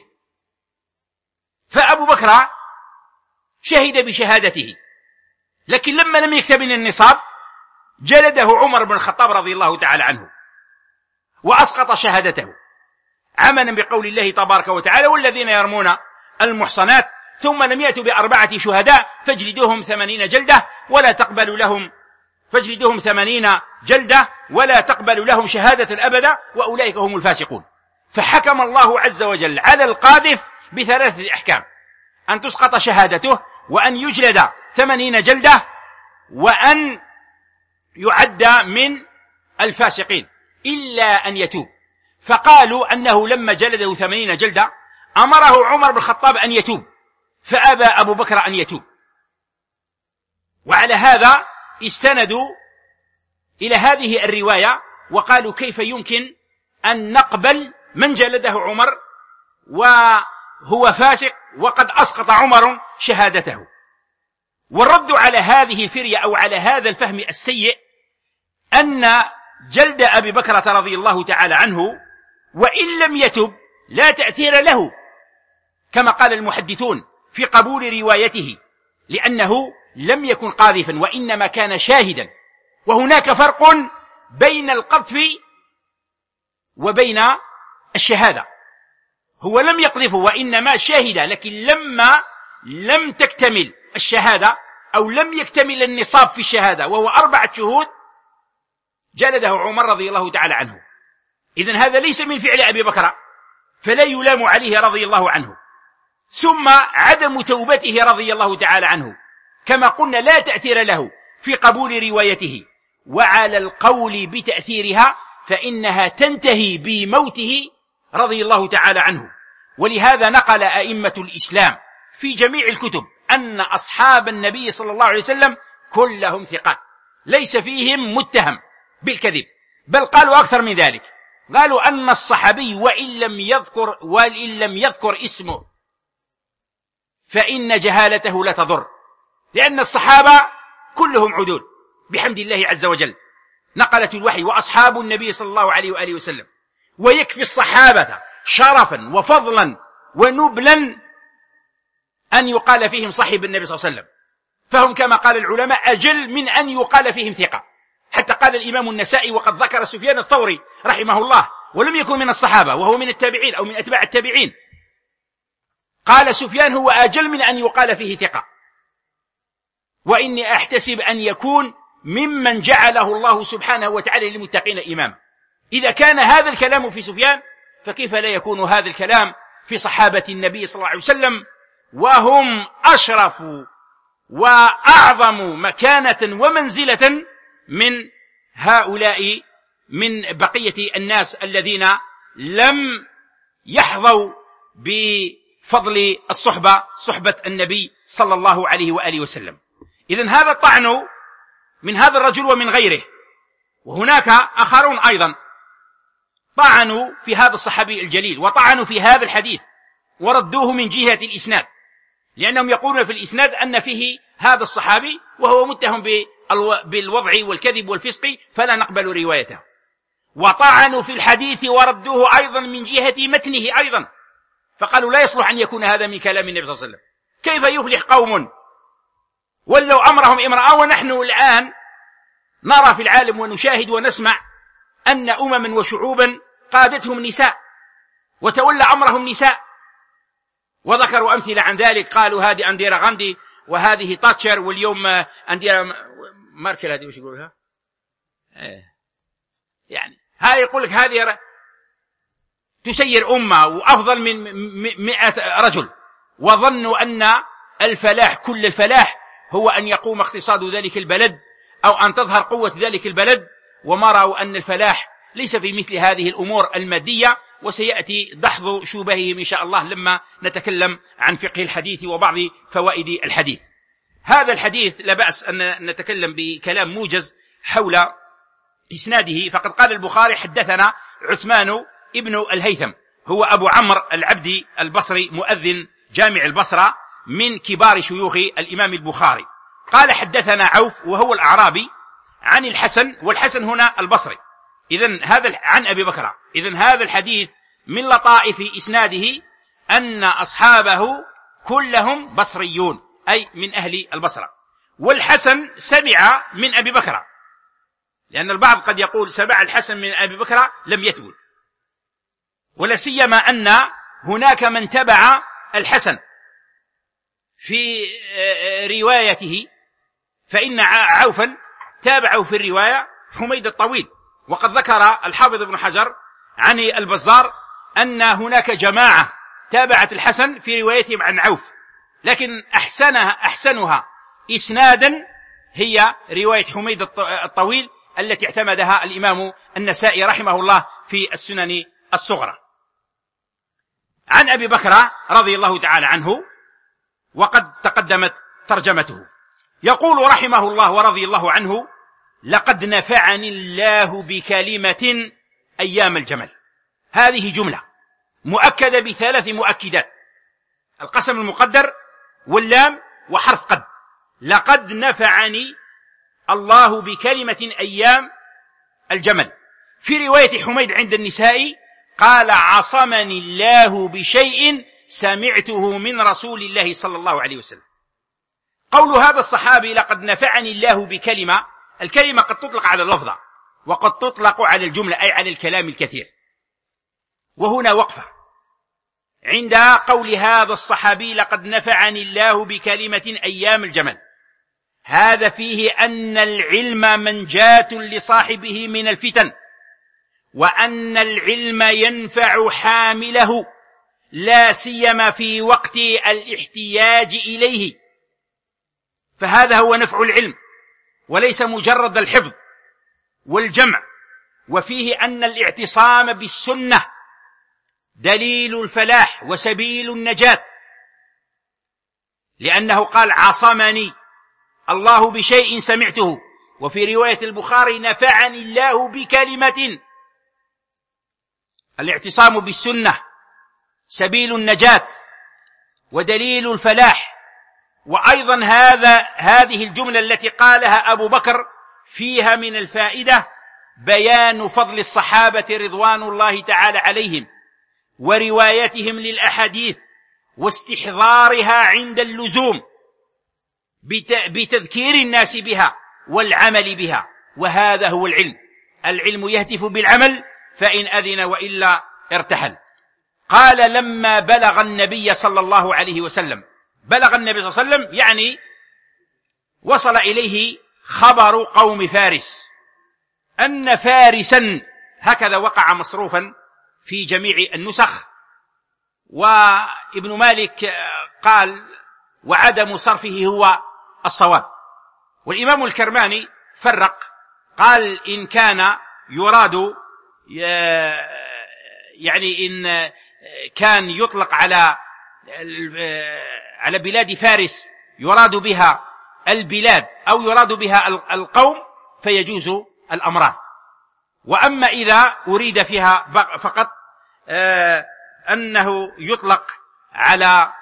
فأبو بكر شهد بشهادته، لكن لما لم يكتمل النصاب جلده عمر بن الخطاب رضي الله تعالى عنه وأسقط شهادته، عملا بقول الله تبارك وتعالى: والذين يرمون المحصنات ثم لم يأتوا بأربعة شهداء فاجلدوهم ثمانين جلدة ولا تقبلوا لهم فاجلدوهم ثمانين جلدة ولا تقبلوا لهم شهادة أبدا وأولئك هم الفاسقون. فحكم الله عز وجل على القاذف بثلاثة أحكام: أن تسقط شهادته، وأن يجلد ثمانين جلدة، وأن يعد من الفاسقين إلا أن يتوب. فقالوا أنه لما جلده ثمانين جلدة أمره عمر بن الخطاب أن يتوب، فأبى أبو بكر أن يتوب. وعلى هذا استندوا إلى هذه الرواية وقالوا: كيف يمكن أن نقبل من جلده عمر وهو فاسق وقد أسقط عمر شهادته؟ والرد على هذه الفرية أو على هذا الفهم السيء أن جلد أبي بكرة رضي الله تعالى عنه وإن لم يتب لا تأثير له، كما قال المحدثون في قبول روايته، لأنه لم يكن قاذفا وإنما كان شاهدا. وهناك فرق بين القذف وبين الشهادة. هو لم يقذفه وإنما شاهد، لكن لما لم تكتمل الشهادة أو لم يكتمل النصاب في الشهادة وهو أربعة شهود جلده عمر رضي الله تعالى عنه. إذن هذا ليس من فعل أبي بكر فلا يلام عليه رضي الله عنه. ثم عدم توبته رضي الله تعالى عنه كما قلنا لا تأثير له في قبول روايته، وعلى القول بتأثيرها فإنها تنتهي بموته رضي الله تعالى عنه. ولهذا نقل أئمة الإسلام في جميع الكتب أن أصحاب النبي صلى الله عليه وسلم كلهم ثقات ليس فيهم متهم بالكذب، بل قالوا أكثر من ذلك، قالوا أن الصحابي وإن لم يذكر وإن لم يذكر اسمه فإن جهالته لا تضر، لأن الصحابة كلهم عدول بحمد الله عز وجل، نقلت الوحي وأصحاب النبي صلى الله عليه وآله وسلم. ويكفي الصحابة شرفا وفضلا ونبلا أن يقال فيهم صحب النبي صلى الله عليه وسلم، فهم كما قال العلماء أجل من أن يقال فيهم ثقة. حتى قال الإمام النسائي وقد ذكر سفيان الثوري رحمه الله ولم يكن من الصحابة وهو من التابعين أو من أتباع التابعين، قال سفيان هو أجل من أن يقال فيه ثقة، وإني أحتسب أن يكون ممن جعله الله سبحانه وتعالى للمتقين إمام. إذا كان هذا الكلام في سفيان فكيف لا يكون هذا الكلام في صحابة النبي صلى الله عليه وسلم، وهم أشرف وأعظم مكانة ومنزلة من هؤلاء من بقية الناس الذين لم يحظوا بفضل الصحبة صحبة النبي صلى الله عليه وآله وسلم. إذن هذا الطعن من هذا الرجل ومن غيره. وهناك آخرون أيضا طعنوا في هذا الصحابي الجليل وطعنوا في هذا الحديث وردوه من جهة الإسناد، لأنهم يقولون في الإسناد أن فيه هذا الصحابي وهو متهم بالوضع والكذب والفسق فلا نقبل روايته. وطعنوا في الحديث وردوه أيضا من جهة متنه أيضا، فقالوا لا يصلح أن يكون هذا من كلام النبي صلى الله عليه وسلم. كيف يفلح قوم ولو أمرهم امرأة، ونحن الآن نرى في العالم ونشاهد ونسمع أن أمما وشعوبا قادتهم نساء وتولى أمرهم نساء، وذكروا أمثلة عن ذلك، قالوا هذه أنديرا غاندي وهذه تاتشر واليوم أنديرا ماركل، هذه وش يقولها يعني هاي يقول لك هذه تسير أمة وأفضل من مئة رجل، وظنوا أن الفلاح كل الفلاح هو أن يقوم اقتصاد ذلك البلد أو أن تظهر قوة ذلك البلد، وما رأوا أن الفلاح ليس في مثل هذه الأمور المادية. وسيأتي دحض شبههم إن شاء الله لما نتكلم عن فقه الحديث وبعض فوائد الحديث. هذا الحديث لا بأس أن نتكلم بكلام موجز حول إسناده. فقد قال البخاري حدثنا عثمان ابن الهيثم، هو أبو عمرو العبدي البصري مؤذن جامع البصرة من كبار شيوخ الإمام البخاري. قال حدثنا عوف وهو الأعرابي عن الحسن، والحسن هنا البصري، إذن هذا عن أبي بكر. إذن هذا الحديث من لطائف إسناده أن أصحابه كلهم بصريون، أي من أهل البصرة. والحسن سمع من أبي بكر، لأن البعض قد يقول سمع الحسن من أبي بكر، لم يثبت، ولا سيما أن هناك من تبع الحسن في روايته، فإن عوفا تابعه في الرواية حميد الطويل. وقد ذكر الحافظ ابن حجر عن البزار أن هناك جماعة تابعت الحسن في روايتهم عن عوف، لكن أحسنها أحسنها إسنادا هي رواية حميد الطويل التي اعتمدها الإمام النسائي رحمه الله في السنن الصغرى. عن أبي بكر رضي الله تعالى عنه، وقد تقدمت ترجمته، يقول رحمه الله ورضي الله عنه: لقد نفعني الله بكلمة أيام الجمل. هذه جملة مؤكدة بثلاث مؤكدات: القسم المقدر واللام وحرف قد. لقد نفعني الله بكلمة أيام الجمل. في رواية حميد عند النسائي قال: عصمني الله بشيء سمعته من رسول الله صلى الله عليه وسلم. قول هذا الصحابي لقد نفعني الله بكلمة، الكلمة قد تطلق على اللفظة وقد تطلق على الجملة، أي على الكلام الكثير. وهنا وقفة عند قول هذا الصحابي لقد نفعني الله بكلمة أيام الجمل. هذا فيه أن العلم منجاة لصاحبه من الفتن، وأن العلم ينفع حامله لا سيما في وقت الاحتياج إليه، فهذا هو نفع العلم وليس مجرد الحفظ والجمع. وفيه أن الاعتصام بالسنة دليل الفلاح وسبيل النجاة، لأنه قال: عصمني الله بشيء سمعته. وفي رواية البخاري: نفعني الله بكلمة. الاعتصام بالسنة سبيل النجاة ودليل الفلاح. وأيضا هذا هذه الجملة التي قالها أبو بكر فيها من الفائدة بيان فضل الصحابة رضوان الله تعالى عليهم وروايتهم للأحاديث واستحضارها عند اللزوم بتذكير الناس بها والعمل بها. وهذا هو العلم. العلم يهتف بالعمل، فإن أذن وإلا ارتحل. قال: لما بلغ النبي صلى الله عليه وسلم، بلغ النبي صلى الله عليه وسلم يعني وصل إليه خبر قوم فارس أن فارسا، هكذا وقع مصروفا في جميع النسخ. وابن مالك قال: وعدم صرفه هو الصواب. والإمام الكرماني فرق، قال: إن كان يراد يعني إن كان يطلق على على بلاد فارس يراد بها البلاد أو يراد بها القوم فيجوز الأمران. وأما إذا أريد فيها فقط أنه يطلق على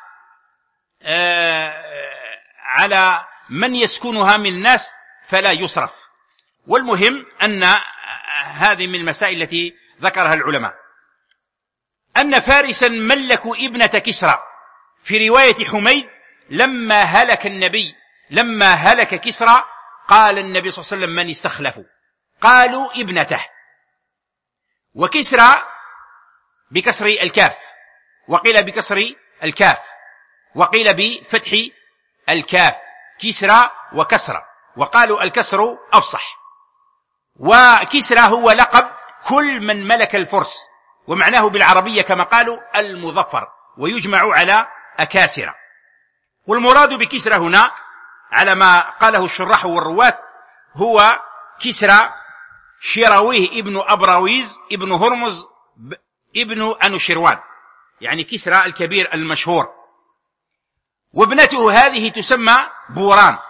على من يسكنها من الناس فلا يصرف. والمهم أن هذه من المسائل التي ذكرها العلماء، أن فارسا ملكوا ابنة كسرى. في رواية حميد: لما هلك النبي لما هلك كسرى قال النبي صلى الله عليه وسلم: من استخلفوا؟ قالوا: ابنته. وكسرى بكسر الكاف، وقيل بكسر الكاف، وقيل بفتح الكاف، كسرى وكسرى، وقالوا الكسر أفصح. وكسرى هو لقب كل من ملك الفرس، ومعناه بالعربية كما قالوا المظفر، ويجمع على أكاسرة. والمراد بكسرى هنا على ما قاله الشراح والرواة هو كسرى شيرويه ابن أبراويز ابن هرمز ابن أنوشيروان، يعني كسرى الكبير المشهور. وابنته هذه تسمى بوران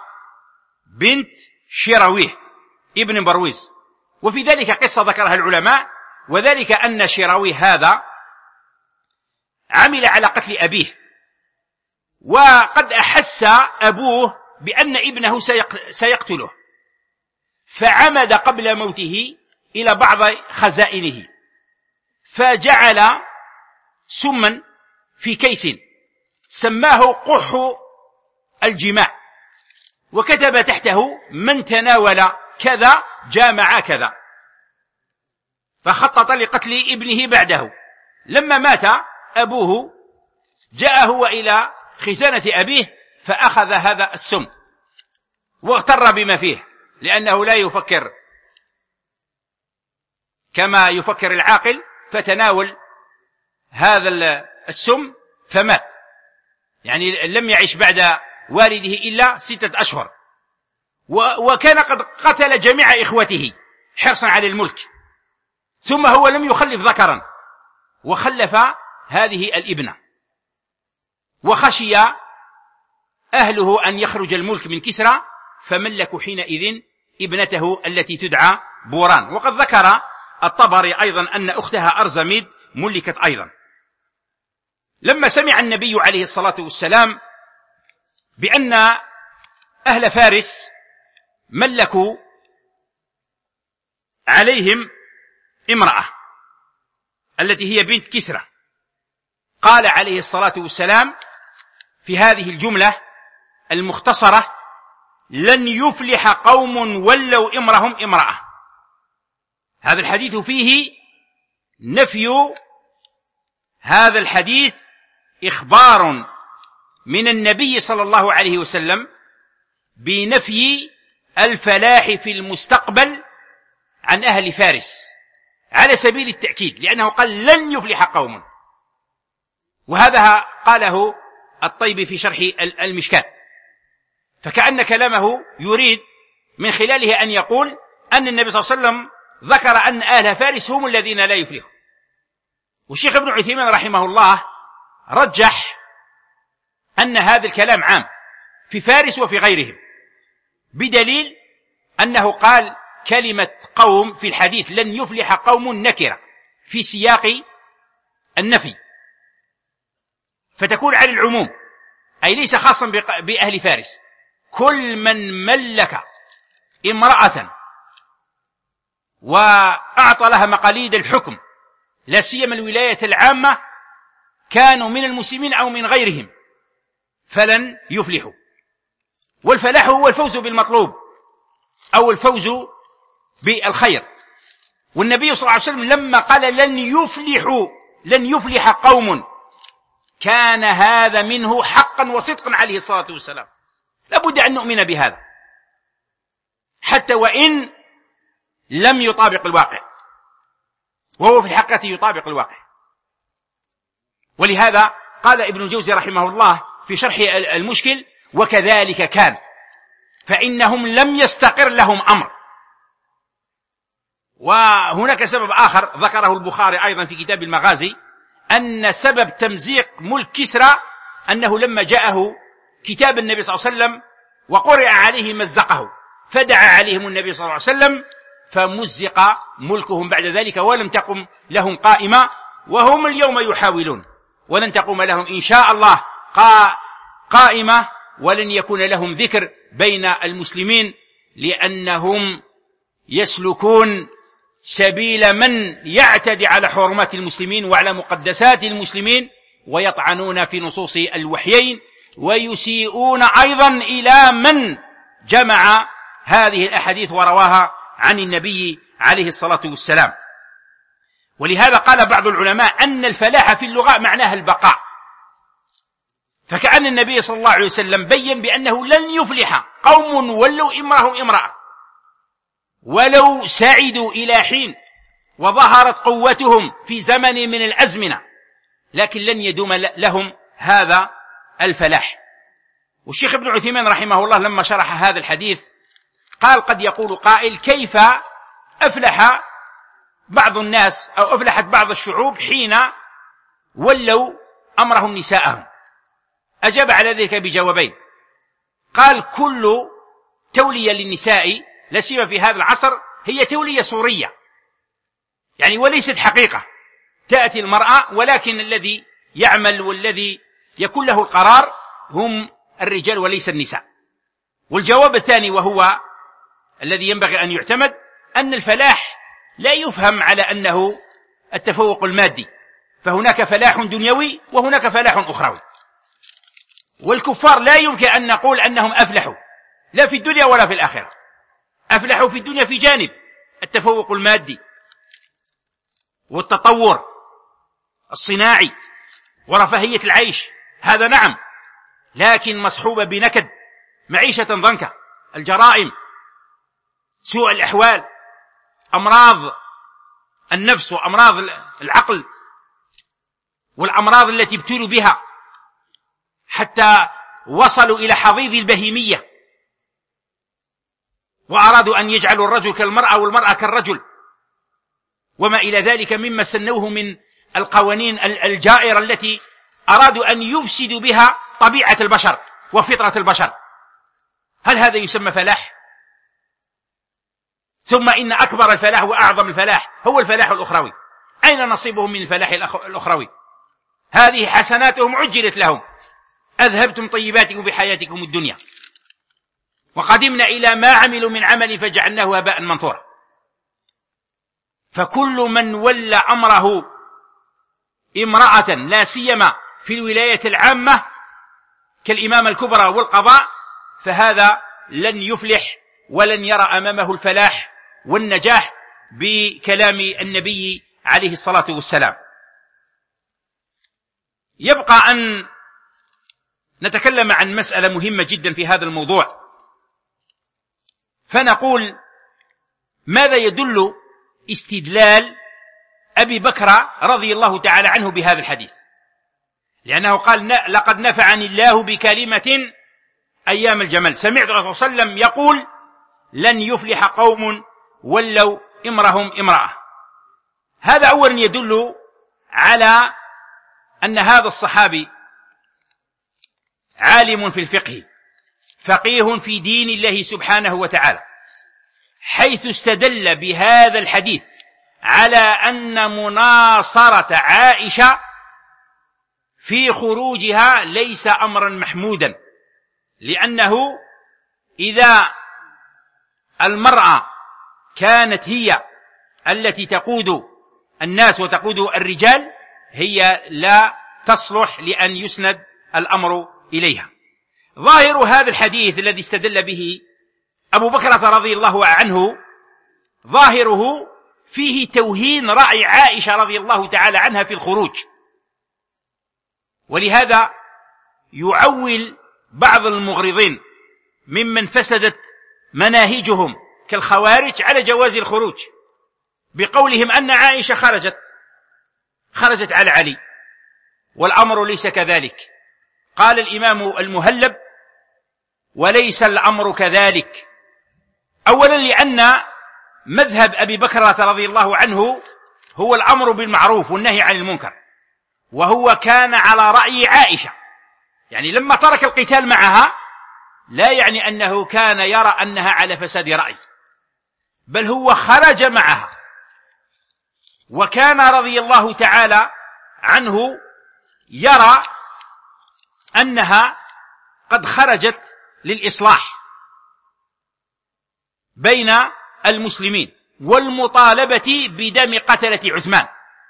بنت شيرويه ابن برويز. وفي ذلك قصة ذكرها العلماء، وذلك أن شراوي هذا عمل على قتل أبيه، وقد أحس أبوه بأن ابنه سيقتله، فعمد قبل موته إلى بعض خزائنه، فجعل سما في كيس سماه قح الجماع، وكتب تحته: من تناول كذا جامع كذا، فخطط لقتل ابنه بعده. لما مات أبوه جاء هو إلى خزانة أبيه فأخذ هذا السم واغتر بما فيه، لأنه لا يفكر كما يفكر العاقل، فتناول هذا السم فمات، يعني لم يعش بعد والده إلا ستة أشهر، وكان قد قتل جميع إخوته حرصا على الملك، ثم هو لم يخلف ذكرا وخلف هذه الابنة، وخشي أهله أن يخرج الملك من كسرى، فملكوا حينئذ ابنته التي تدعى بوران. وقد ذكر الطبري أيضا أن أختها أرزميد ملكت أيضا. لما سمع النبي عليه الصلاة والسلام بأن أهل فارس ملكوا عليهم امرأة التي هي بنت كسرى، قال عليه الصلاة والسلام في هذه الجملة المختصرة: لن يفلح قوم ولوا امرهم امرأة. هذا الحديث فيه نفي، هذا الحديث إخبار من النبي صلى الله عليه وسلم بنفي الفلاح في المستقبل عن أهل فارس على سبيل التأكيد، لأنه قال لن يفلح قوم، وهذا قاله الطيبي في شرح المشكاة، فكأن كلامه يريد من خلاله أن يقول أن النبي صلى الله عليه وسلم ذكر أن أهل فارس هم الذين لا يفلحون. والشيخ ابن عثيمين رحمه الله رجح أن هذا الكلام عام في فارس وفي غيرهم، بدليل أنه قال كلمة قوم في الحديث لن يفلح قوم نكرة في سياق النفي، فتكون على العموم، أي ليس خاصا بأهل فارس. كل من ملك امرأة وأعطى لها مقاليد الحكم، لا سيما الولاية العامة، كانوا من المسلمين أو من غيرهم، فلن يفلحوا. والفلاح هو الفوز بالمطلوب أو الفوز بالخير. والنبي صلى الله عليه وسلم لما قال لن يفلحوا لن يفلح قوم، كان هذا منه حقا وصدقا عليه الصلاة والسلام. لابد أن نؤمن بهذا حتى وإن لم يطابق الواقع، وهو في الحقيقة يطابق الواقع. ولهذا قال ابن الجوزي رحمه الله في شرح المشكل: وكذلك كان، فإنهم لم يستقر لهم أمر. وهناك سبب آخر ذكره البخاري أيضا في كتاب المغازي، أن سبب تمزيق ملك كسرى أنه لما جاءه كتاب النبي صلى الله عليه وسلم وقرئ عليه مزقه، فدعا عليهم النبي صلى الله عليه وسلم فمزق ملكهم بعد ذلك، ولم تقم لهم قائمة، وهم اليوم يحاولون، ولن تقوم لهم إن شاء الله قائمة، ولن يكون لهم ذكر بين المسلمين، لأنهم يسلكون سبيل من يعتدي على حرمات المسلمين وعلى مقدسات المسلمين، ويطعنون في نصوص الوحيين، ويسيئون أيضا إلى من جمع هذه الأحاديث ورواها عن النبي عليه الصلاة والسلام. ولهذا قال بعض العلماء أن الفلاح في اللغة معناها البقاء، فكأن النبي صلى الله عليه وسلم بين بأنه لن يفلح قوم ولوا امرهم امرأة ولو سعدوا إلى حين وظهرت قوتهم في زمن من الأزمنة، لكن لن يدوم لهم هذا الفلاح. والشيخ ابن عثيمين رحمه الله لما شرح هذا الحديث قال: قد يقول قائل: كيف أفلح بعض الناس أو أفلحت بعض الشعوب حين ولوا أمرهم نساءهم؟ أجاب على ذلك بجوابين. قال: كل تولية للنساء لا سيما في هذا العصر هي تولية صورية، يعني وليست حقيقة. تأتي المرأة، ولكن الذي يعمل والذي يكون له القرار هم الرجال وليس النساء. والجواب الثاني وهو الذي ينبغي أن يعتمد، أن الفلاح لا يفهم على أنه التفوق المادي، فهناك فلاح دنيوي وهناك فلاح أخروي. والكفار لا يمكن أن نقول أنهم أفلحوا لا في الدنيا ولا في الآخرة. أفلحوا في الدنيا في جانب التفوق المادي والتطور الصناعي ورفاهية العيش، هذا نعم، لكن مصحوبة بنكد، معيشة ضنكة، الجرائم، سوء الأحوال، أمراض النفس وأمراض العقل، والأمراض التي ابتلوا بها حتى وصلوا إلى حضيض البهيمية، وأرادوا أن يجعلوا الرجل كالمرأة والمرأة كالرجل، وما إلى ذلك مما سنوه من القوانين الجائرة التي أرادوا أن يفسدوا بها طبيعة البشر وفطرة البشر. هل هذا يسمى فلاح؟ ثم إن أكبر الفلاح وأعظم الفلاح هو الفلاح الأخروي. أين نصيبهم من الفلاح الأخروي؟ هذه حسناتهم عجلت لهم، أذهبتم طيباتكم بحياتكم الدنيا وقدمنا إلى ما عملوا من عمل فجعلناه هباء منثورا. فكل من ولى أمره امرأة لا سيما في الولاية العامة كالإمامة الكبرى والقضاء، فهذا لن يفلح ولن يرى أمامه الفلاح والنجاح بكلام النبي عليه الصلاة والسلام. يبقى أن نتكلم عن مسألة مهمة جدا في هذا الموضوع، فنقول ماذا يدل استدلال أبي بكر رضي الله تعالى عنه بهذا الحديث؟ لأنه قال لقد نفعني الله بكلمة أيام الجمل. سمعت الرسول صلى الله عليه وسلم يقول لن يفلح قوم ولوا امرهم امرأة. هذا أولا يدل على أن هذا الصحابي عالم في الفقه، فقيه في دين الله سبحانه وتعالى، حيث استدل بهذا الحديث على أن مناصرة عائشة في خروجها ليس أمرا محمودا، لأنه إذا المرأة كانت هي التي تقود الناس وتقود الرجال هي لا تصلح لأن يسند الأمر إليها. ظاهر هذا الحديث الذي استدل به أبو بكر رضي الله عنه ظاهره فيه توهين رأي عائشة رضي الله تعالى عنها في الخروج، ولهذا يعول بعض المغرضين ممن فسدت مناهجهم كالخوارج على جواز الخروج بقولهم أن عائشة خرجت خرجت على علي، والأمر ليس كذلك. قال الإمام المهلب وليس الأمر كذلك، أولا لأن مذهب أبي بكر رضي الله عنه هو الأمر بالمعروف والنهي عن المنكر، وهو كان على رأي عائشة، يعني لما ترك القتال معها لا يعني أنه كان يرى أنها على فساد رأي، بل هو خرج معها، وكان رضي الله تعالى عنه يرى أنها قد خرجت للإصلاح بين المسلمين والمطالبة بدم قتلة عثمان.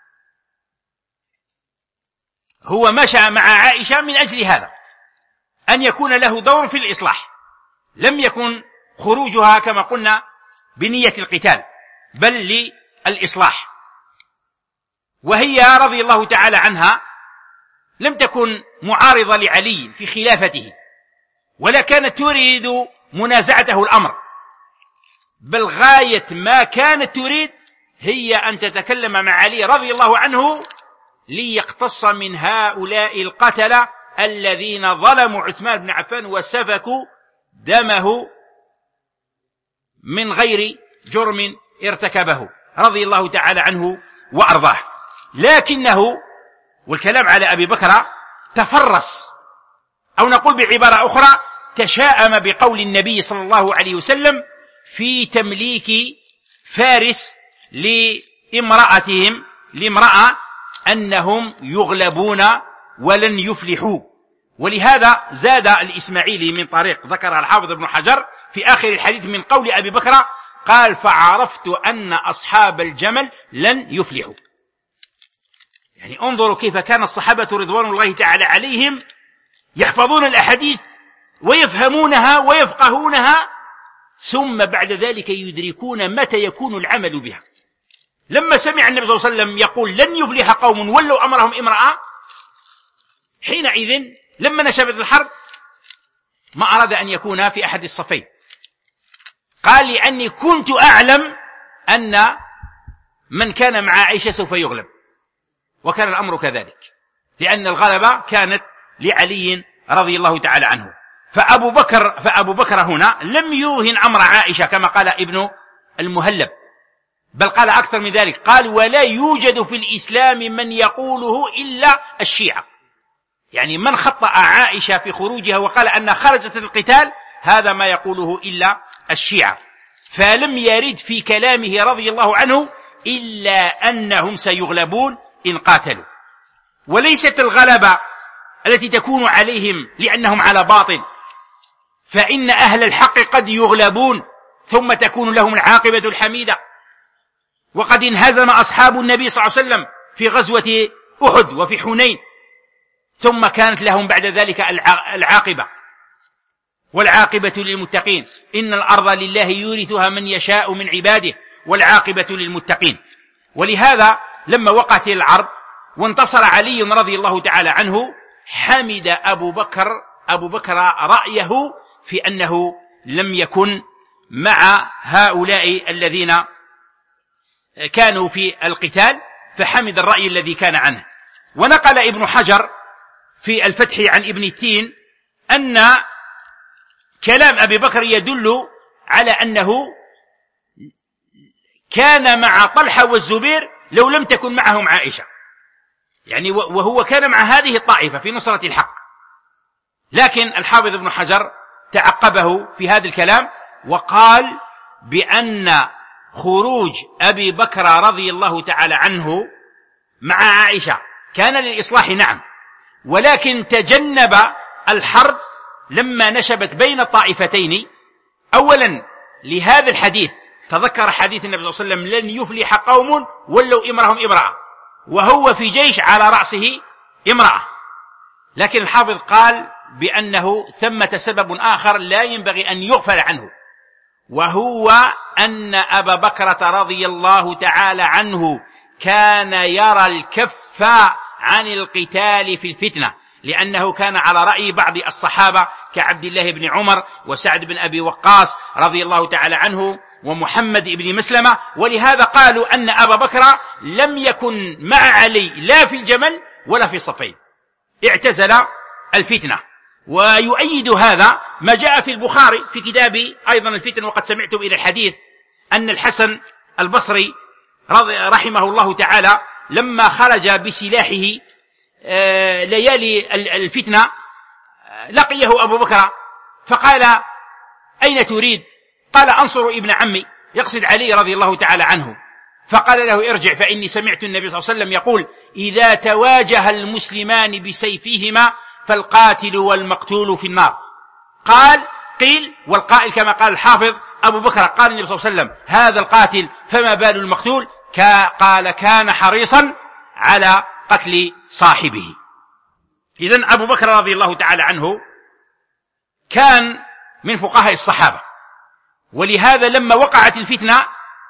هو مشى مع عائشة من أجل هذا، أن يكون له دور في الإصلاح، لم يكن خروجها كما قلنا بنية القتال بل للإصلاح. وهي رضي الله تعالى عنها لم تكن معارضة لعلي في خلافته، ولا كانت تريد منازعته الأمر، بل غاية ما كانت تريد هي أن تتكلم مع علي رضي الله عنه ليقتص من هؤلاء القتلة الذين ظلموا عثمان بن عفان وسفكوا دمه من غير جرم ارتكبه رضي الله تعالى عنه وأرضاه. لكنه، والكلام على أبي بكر، تفرس، أو نقول بعبارة أخرى تشاءم بقول النبي صلى الله عليه وسلم في تمليك فارس امرأتهم لامرأة أنهم يغلبون ولن يفلحوا. ولهذا زاد الإسماعيلي من طريق ذكر الحافظ ابن حجر في آخر الحديث من قول أبي بكر قال فعرفت أن أصحاب الجمل لن يفلحوا. يعني انظروا كيف كان الصحابة رضوان الله تعالى عليهم يحفظون الأحاديث ويفهمونها ويفقهونها، ثم بعد ذلك يدركون متى يكون العمل بها. لما سمع النبي صلى الله عليه وسلم يقول لن يفلح قوم ولوا أمرهم امرأة، حينئذ لما نشبت الحرب ما أراد أن يكون في أحد الصفين، قال لأني كنت أعلم أن من كان مع عائشة سوف يغلب، وكان الأمر كذلك، لأن الغلبة كانت لعلي رضي الله تعالى عنه. فأبو بكر, فأبو بكر هنا لم يوهن أمر عائشة كما قال ابن المهلب، بل قال أكثر من ذلك، قال ولا يوجد في الإسلام من يقوله إلا الشيعة. يعني من خطأ عائشة في خروجها وقال أنها خرجت القتال هذا ما يقوله إلا الشيعة. فلم يرد في كلامه رضي الله عنه إلا أنهم سيغلبون إن قاتلوا، وليست الغلبة التي تكون عليهم لأنهم على باطل، فإن أهل الحق قد يغلبون ثم تكون لهم العاقبة الحميدة. وقد انهزم أصحاب النبي صلى الله عليه وسلم في غزوة أحد وفي حنين، ثم كانت لهم بعد ذلك العاقبة، والعاقبة للمتقين، إن الأرض لله يورثها من يشاء من عباده والعاقبة للمتقين. ولهذا لما وقعت الحرب وانتصر علي رضي الله تعالى عنه حمد أبو بكر أبو بكر رأيه في أنه لم يكن مع هؤلاء الذين كانوا في القتال، فحمد الرأي الذي كان عنه. ونقل ابن حجر في الفتح عن ابن التين أن كلام أبي بكر يدل على أنه كان مع طلحة والزبير لو لم تكن معهم عائشة، يعني وهو كان مع هذه الطائفة في نصرة الحق. لكن الحافظ ابن حجر تعقبه في هذا الكلام وقال بأن خروج أبي بكر رضي الله تعالى عنه مع عائشة كان للإصلاح نعم، ولكن تجنب الحرب لما نشبت بين الطائفتين. أولا لهذا الحديث، تذكر حديث النبي صلى الله عليه وسلم لن يفلح قوم ولوا امرهم امرأة، وهو في جيش على رأسه امرأة. لكن الحافظ قال بأنه ثمة سبب آخر لا ينبغي أن يغفل عنه، وهو أن أبا بكرة رضي الله تعالى عنه كان يرى الكف عن القتال في الفتنة، لأنه كان على رأي بعض الصحابة كعبد الله بن عمر وسعد بن أبي وقاص رضي الله تعالى عنه ومحمد بن مسلمة. ولهذا قالوا أن أبا بكر لم يكن مع علي لا في الجمل ولا في الصفين، اعتزل الفتنة. ويؤيد هذا ما جاء في البخاري في كتاب أيضا الفتن، وقد سمعتم إلى الحديث أن الحسن البصري رحمه الله تعالى لما خرج بسلاحه ليالي الفتنة لقيه أبو بكر فقال أين تريد؟ قال أنصر ابن عمي، يقصد علي رضي الله تعالى عنه. فقال له ارجع فإني سمعت النبي صلى الله عليه وسلم يقول إذا تواجه المسلمان بسيفهما فالقاتل والمقتول في النار. قال قيل والقائل كما قال الحافظ أبو بكر قال النبي صلى الله عليه وسلم هذا القاتل فما بال المقتول؟ قال كان حريصا على قتل صاحبه. إذن أبو بكر رضي الله تعالى عنه كان من فقهاء الصحابة، ولهذا لما وقعت الفتنة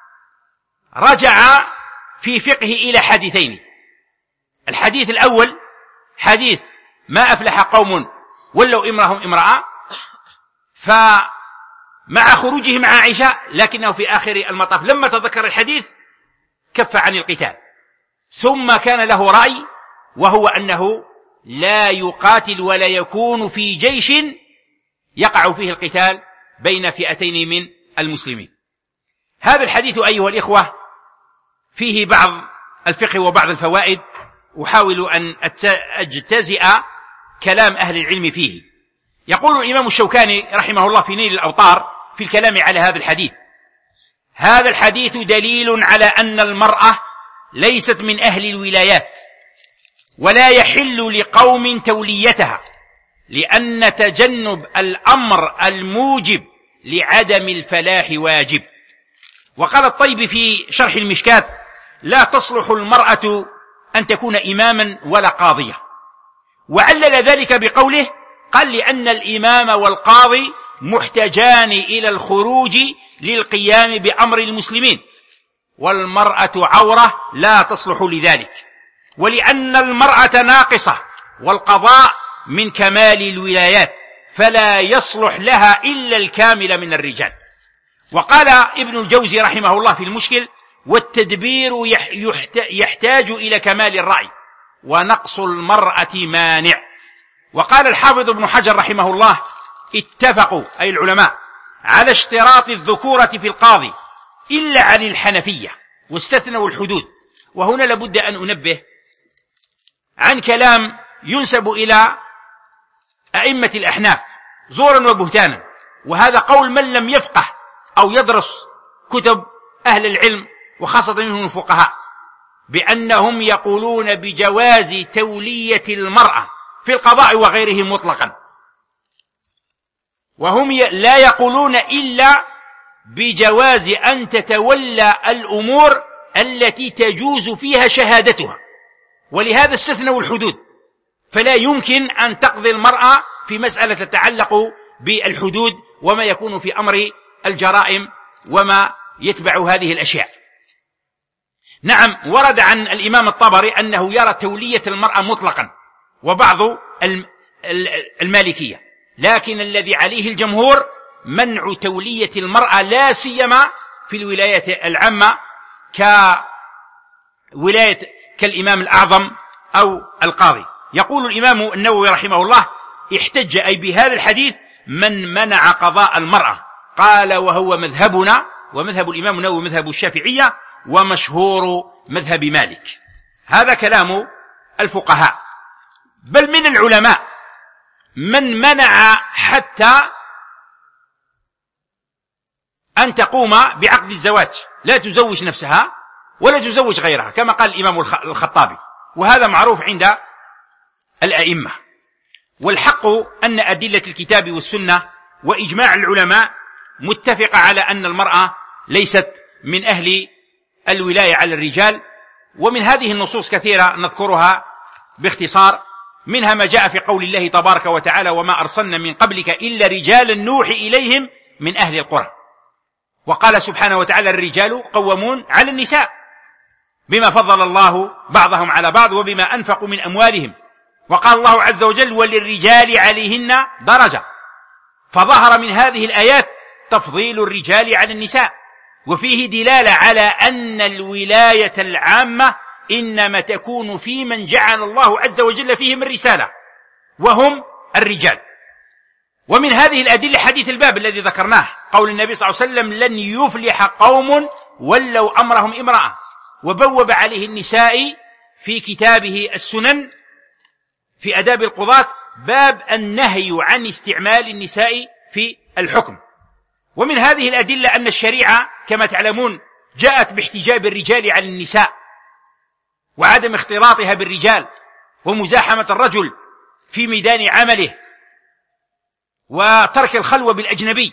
رجع في فقهه إلى حديثين. الحديث الأول حديث ما أفلح قوم ولوا امرهم امرأة، فمع خروجه مع عائشة لكنه في آخر المطاف لما تذكر الحديث كف عن القتال. ثم كان له رأي وهو أنه لا يقاتل ولا يكون في جيش يقع فيه القتال بين فئتين من المسلمين. هذا الحديث أيها الإخوة فيه بعض الفقه وبعض الفوائد، أحاول أن أجتزئ كلام أهل العلم فيه. يقول الإمام الشوكاني رحمه الله في نيل الأوطار في الكلام على هذا الحديث: هذا الحديث دليل على أن المرأة ليست من أهل الولايات، ولا يحل لقوم توليتها، لأن تجنب الأمر الموجب لعدم الفلاح واجب. وقال الطيبي في شرح المشكاة: لا تصلح المرأة أن تكون إماما ولا قاضية. وعلل ذلك بقوله: قال لأن الإمام والقاضي محتاجان إلى الخروج للقيام بأمر المسلمين، والمرأة عورة لا تصلح لذلك، ولأن المرأة ناقصة، والقضاء من كمال الولايات، فلا يصلح لها إلا الكامل من الرجال. وقال ابن الجوزي رحمه الله في المشكل: والتدبير يحتاج إلى كمال الرأي، ونقص المرأة مانع. وقال الحافظ ابن حجر رحمه الله: اتفقوا أي العلماء على اشتراط الذكورة في القاضي إلا عن الحنفية، واستثنوا الحدود. وهنا لابد أن أنبه عن كلام ينسب إلى أئمة الأحناف زورا وبهتانا، وهذا قول من لم يفقه أو يدرس كتب أهل العلم وخاصة منهم الفقهاء، بأنهم يقولون بجواز تولية المرأة في القضاء وغيره مطلقا، وهم لا يقولون إلا بجواز أن تتولى الأمور التي تجوز فيها شهادتها، ولهذا استثنوا الحدود، فلا يمكن أن تقضي المرأة في مسألة تتعلق بالحدود وما يكون في أمر الجرائم وما يتبع هذه الأشياء. نعم، ورد عن الإمام الطبري أنه يرى تولية المرأة مطلقا، وبعض المالكية، لكن الذي عليه الجمهور منع تولية المرأة، لا سيما في الولايات العامة كولاية كالإمام الأعظم أو القاضي. يقول الإمام النووي رحمه الله: احتج أي بهذا الحديث من منع قضاء المرأة. قال: وهو مذهبنا، ومذهب الإمام النووي مذهب الشافعية، ومشهور مذهب مالك. هذا كلام الفقهاء. بل من العلماء من منع حتى أن تقوم بعقد الزواج، لا تزوج نفسها ولا تزوج غيرها، كما قال الإمام الخطابي، وهذا معروف عند الأئمة. والحق أن أدلة الكتاب والسنة وإجماع العلماء متفقة على أن المرأة ليست من أهل الولاية على الرجال. ومن هذه النصوص كثيرة نذكرها باختصار، منها ما جاء في قول الله تبارك وتعالى: وما أرسلنا من قبلك إلا رجالا نوحي إليهم من أهل القرى. وقال سبحانه وتعالى: الرجال قوامون على النساء بما فضل الله بعضهم على بعض وبما أنفقوا من أموالهم. وقال الله عز وجل: وللرجال عليهن درجة. فظهر من هذه الآيات تفضيل الرجال على النساء، وفيه دلالة على أن الولاية العامة إنما تكون في من جعل الله عز وجل فيهم الرسالة، وهم الرجال. ومن هذه الأدلة حديث الباب الذي ذكرناه، قول النبي صلى الله عليه وسلم: لن يفلح قوم ولوا أمرهم امرأة. وبوب عليه النساء في كتابه السنن في أداب القضاة باب النهي عن استعمال النساء في الحكم. ومن هذه الأدلة أن الشريعة كما تعلمون جاءت باحتجاب الرجال على النساء، وعدم اختلاطها بالرجال، ومزاحمة الرجل في ميدان عمله، وترك الخلوة بالأجنبي،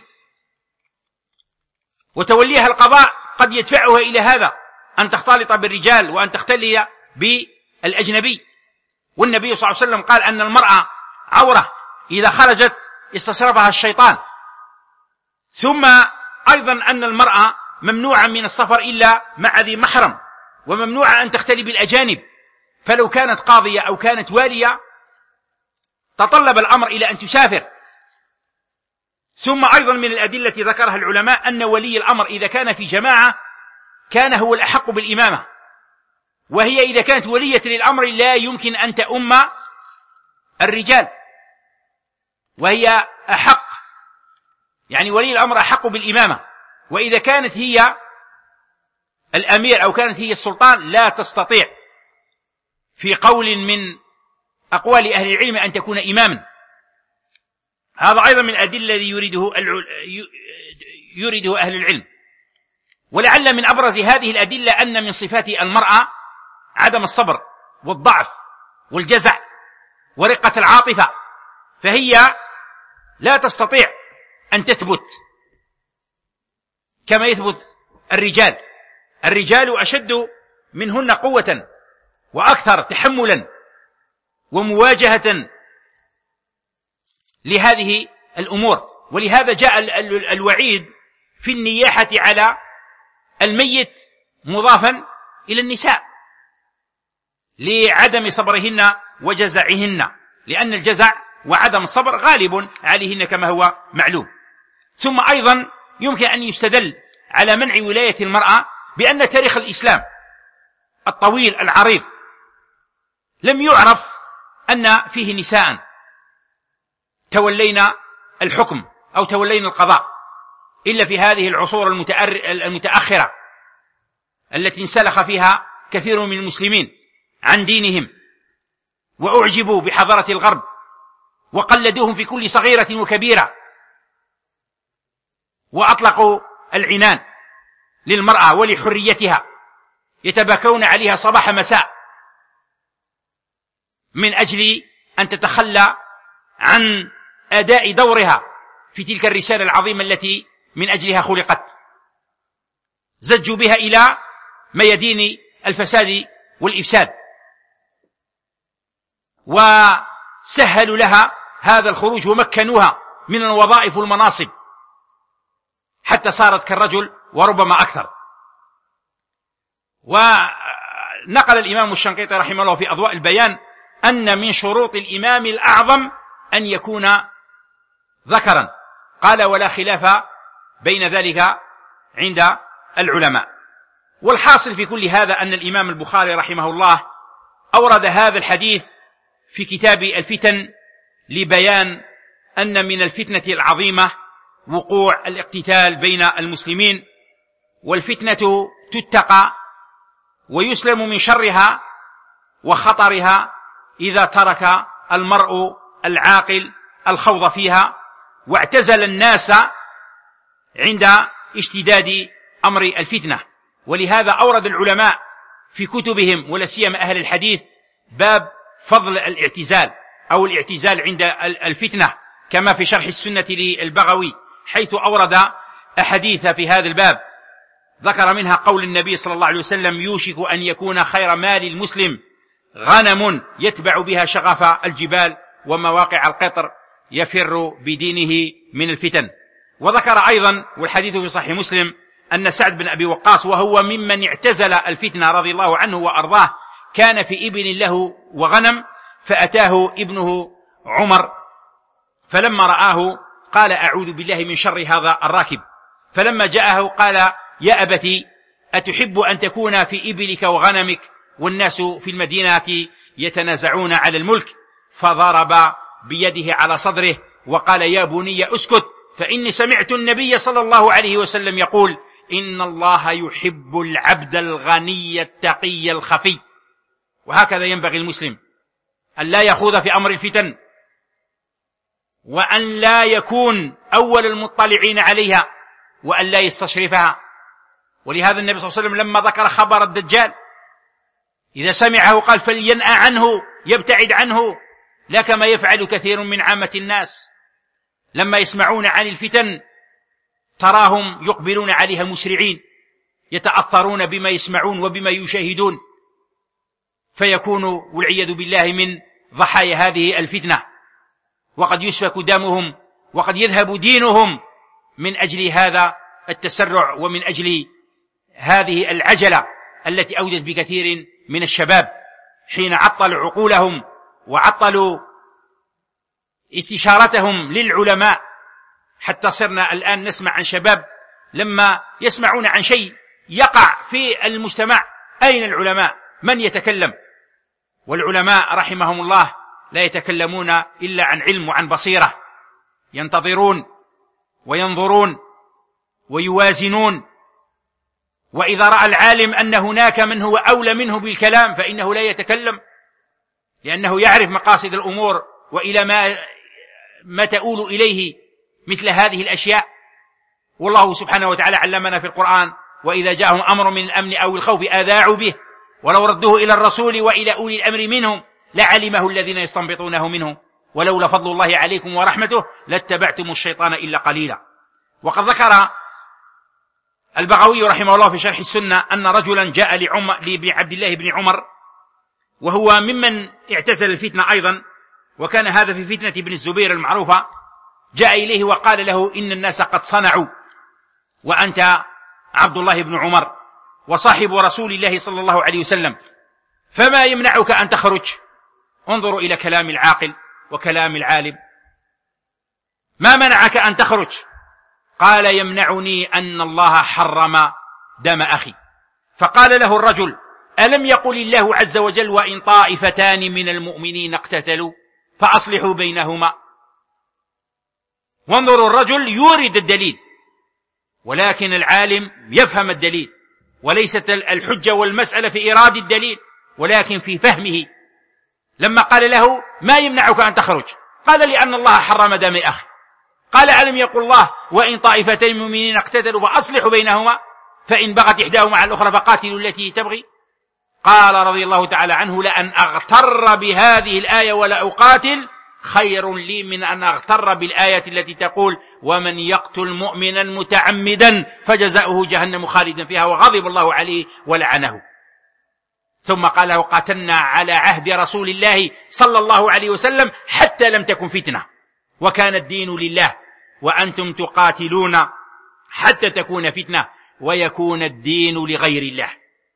وتوليها القضاء قد يدفعها إلى هذا، أن تختلط بالرجال وأن تختلي بالأجنبي. والنبي صلى الله عليه وسلم قال أن المرأة عورة إذا خرجت استصرفها الشيطان. ثم أيضا أن المرأة ممنوعة من السفر إلا مع ذي محرم، وممنوعة أن تختلي بالأجانب، فلو كانت قاضية أو كانت والية تطلب الأمر إلى أن تسافر. ثم أيضا من الأدلة ذكرها العلماء أن ولي الأمر إذا كان في جماعة كان هو الأحق بالإمامة، وهي إذا كانت ولية للأمر لا يمكن أن تؤم الرجال، وهي أحق، يعني ولي الأمر أحق بالإمامة. وإذا كانت هي الأمير أو كانت هي السلطان لا تستطيع في قول من أقوال أهل العلم أن تكون إماما. هذا أيضا من الأدلة الذي يريده, يريده أهل العلم. ولعل من أبرز هذه الأدلة أن من صفات المرأة عدم الصبر والضعف والجزع ورقة العاطفة، فهي لا تستطيع أن تثبت كما يثبت الرجال. الرجال أشد منهن قوة وأكثر تحملا ومواجهة لهذه الأمور. ولهذا جاء الوعيد في النياحة على الميت مضافا إلى النساء لعدم صبرهن وجزعهن، لأن الجزع وعدم الصبر غالب عليهن كما هو معلوم. ثم أيضا يمكن أن يستدل على منع ولاية المرأة بأن تاريخ الإسلام الطويل العريض لم يعرف أن فيه نساء تولينا الحكم أو تولينا القضاء إلا في هذه العصور المتأخرة التي انسلخ فيها كثير من المسلمين عن دينهم وأعجبوا بحضارة الغرب وقلدوهم في كل صغيرة وكبيرة، وأطلقوا العنان للمرأة ولحريتها، يتباكون عليها صباح مساء من أجل أن تتخلى عن أداء دورها في تلك الرسالة العظيمة التي من أجلها خلقت. زجوا بها إلى ميادين الفساد والإفساد، وسهلوا لها هذا الخروج ومكنوها من الوظائف والمناصب حتى صارت كالرجل وربما أكثر. ونقل الإمام الشنقيطي رحمه الله في أضواء البيان أن من شروط الإمام الأعظم أن يكون ذكرا، قال ولا خلاف بين ذلك عند العلماء. والحاصل في كل هذا أن الإمام البخاري رحمه الله أورد هذا الحديث في كتاب الفتن لبيان أن من الفتنة العظيمة وقوع الاقتتال بين المسلمين، والفتنة تتقى ويسلم من شرها وخطرها إذا ترك المرء العاقل الخوض فيها واعتزل الناس عند اشتداد أمر الفتنة. ولهذا أورد العلماء في كتبهم ولا سيما أهل الحديث باب فضل الاعتزال أو الاعتزال عند الفتنة، كما في شرح السنة للبغوي حيث أورد أحاديث في هذا الباب، ذكر منها قول النبي صلى الله عليه وسلم يوشك أن يكون خير مال المسلم غنم يتبع بها شغف الجبال ومواقع القطر يفر بدينه من الفتن. وذكر أيضا والحديث في صحيح مسلم أن سعد بن أبي وقاص وهو ممن اعتزل الفتنة رضي الله عنه وأرضاه كان في ابن له وغنم، فأتاه ابنه عمر فلما رآه قال أعوذ بالله من شر هذا الراكب، فلما جاءه قال يا أبتي أتحب أن تكون في إبلك وغنمك والناس في المدينة يتنازعون على الملك؟ فضرب بيده على صدره وقال يا بني أسكت، فإني سمعت النبي صلى الله عليه وسلم يقول إن الله يحب العبد الغني التقي الخفي. وهكذا ينبغي المسلم أن لا يخوض في أمر الفتن، وأن لا يكون أول المطلعين عليها، وأن لا يستشرفها. ولهذا النبي صلى الله عليه وسلم لما ذكر خبر الدجال إذا سمعه قال فلينأى عنه يبتعد عنه، لا كما يفعل كثير من عامة الناس لما يسمعون عن الفتن تراهم يقبلون عليها مسرعين يتأثرون بما يسمعون وبما يشاهدون، فيكونوا والعياذ بالله من ضحايا هذه الفتنة، وقد يسفك دمهم وقد يذهب دينهم من أجل هذا التسرع ومن أجل هذه العجلة التي أودت بكثير من الشباب حين عطلوا عقولهم وعطلوا استشارتهم للعلماء، حتى صرنا الآن نسمع عن شباب لما يسمعون عن شيء يقع في المجتمع أين العلماء؟ من يتكلم؟ والعلماء رحمهم الله لا يتكلمون إلا عن علم وعن بصيرة، ينتظرون وينظرون ويوازنون، وإذا رأى العالم أن هناك من هو أولى منه بالكلام فإنه لا يتكلم، لأنه يعرف مقاصد الأمور وإلى ما ما تؤول إليه مثل هذه الأشياء. والله سبحانه وتعالى علمنا في القرآن وإذا جاءهم أمر من الأمن أو الخوف أذاعوا به ولو ردوه إلى الرسول وإلى أولي الأمر منهم لعلمه الذين يستنبطونه منهم ولولا فضل الله عليكم ورحمته لاتبعتم الشيطان إلا قليلا. وقد ذكر البغوي رحمه الله في شرح السنة أن رجلا جاء لعمر لعبد الله بن عمر وهو ممن اعتزل الفتنة أيضا، وكان هذا في فتنة ابن الزبير المعروفة، جاء إليه وقال له إن الناس قد صنعوا وأنت عبد الله بن عمر وصاحب رسول الله صلى الله عليه وسلم، فما يمنعك أن تخرج؟ انظروا إلى كلام العاقل وكلام العالم. ما منعك أن تخرج؟ قال يمنعني أن الله حرم دم أخي. فقال له الرجل ألم يقل الله عز وجل وإن طائفتان من المؤمنين اقتتلوا فأصلحوا بينهما؟ وانظروا الرجل يورد الدليل، ولكن العالم يفهم الدليل، وليست الحجة والمسألة في إيراد الدليل ولكن في فهمه. لما قال له ما يمنعك أن تخرج؟ قال لأن الله حرم دم أخي. قال ألم يقل الله وإن طائفتين من المؤمنين اقتتلوا فأصلحوا بينهما فإن بغت إحداهما على الأخرى فقاتلوا التي تبغي؟ قال رضي الله تعالى عنه لأن أغتر بهذه الآية ولا أقاتل خير لي من أن أغتر بالآية التي تقول ومن يقتل مؤمنا متعمدا فجزاؤه جهنم خالدا فيها وغضب الله عليه ولعنه. ثم قال له قاتلنا على عهد رسول الله صلى الله عليه وسلم حتى لم تكن فتنة وكان الدين لله وأنتم تقاتلون حتى تكون فتنة ويكون الدين لغير الله.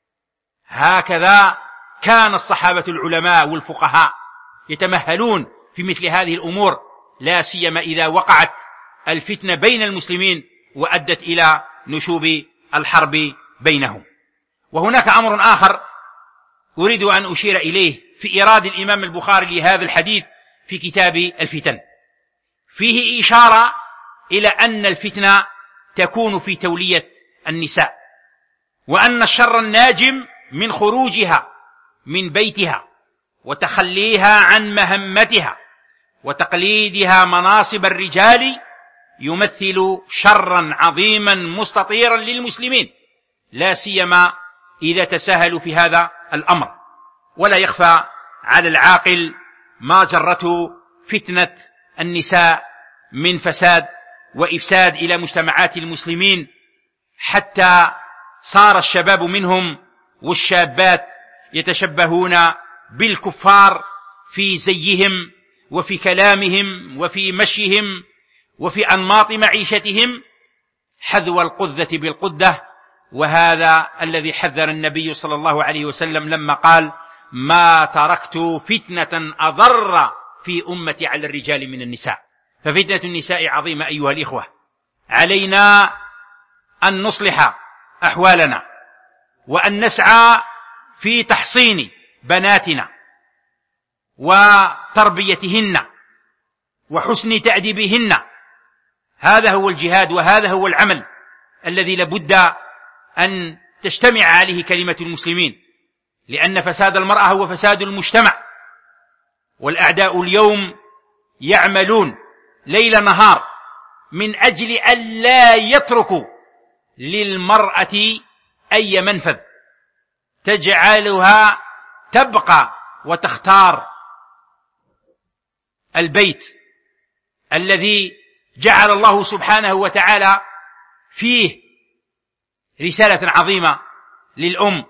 هكذا كان الصحابة العلماء والفقهاء يتمهلون في مثل هذه الأمور، لا سيما إذا وقعت الفتنة بين المسلمين وأدت إلى نشوب الحرب بينهم. وهناك أمر آخر أريد أن أشير إليه في إيراد الإمام البخاري لهذا الحديث في كتاب الفتن، فيه إشارة إلى أن الفتنة تكون في تولية النساء، وأن الشر الناجم من خروجها من بيتها وتخليها عن مهمتها وتقليدها مناصب الرجال يمثل شرا عظيما مستطيرا للمسلمين، لا سيما إذا تساهلوا في هذا الأمر. ولا يخفى على العاقل ما جرته فتنة النساء من فساد وإفساد إلى مجتمعات المسلمين، حتى صار الشباب منهم والشابات يتشبهون بالكفار في زيهم وفي كلامهم وفي مشيهم وفي أنماط معيشتهم حذو القذة بالقدة. وهذا الذي حذر النبي صلى الله عليه وسلم لما قال ما تركت فتنة أضر في أمتي على الرجال من النساء. ففتنة النساء عظيمة أيها الإخوة، علينا أن نصلح أحوالنا وأن نسعى في تحصين بناتنا وتربيتهن وحسن تأديبهن. هذا هو الجهاد وهذا هو العمل الذي لابد أن تجتمع عليه كلمة المسلمين، لأن فساد المرأة هو فساد المجتمع، والأعداء اليوم يعملون ليل نهار من أجل أن لا يتركوا للمرأة أي منفذ تجعلها تبقى وتختار البيت الذي جعل الله سبحانه وتعالى فيه رسالة عظيمة للأم،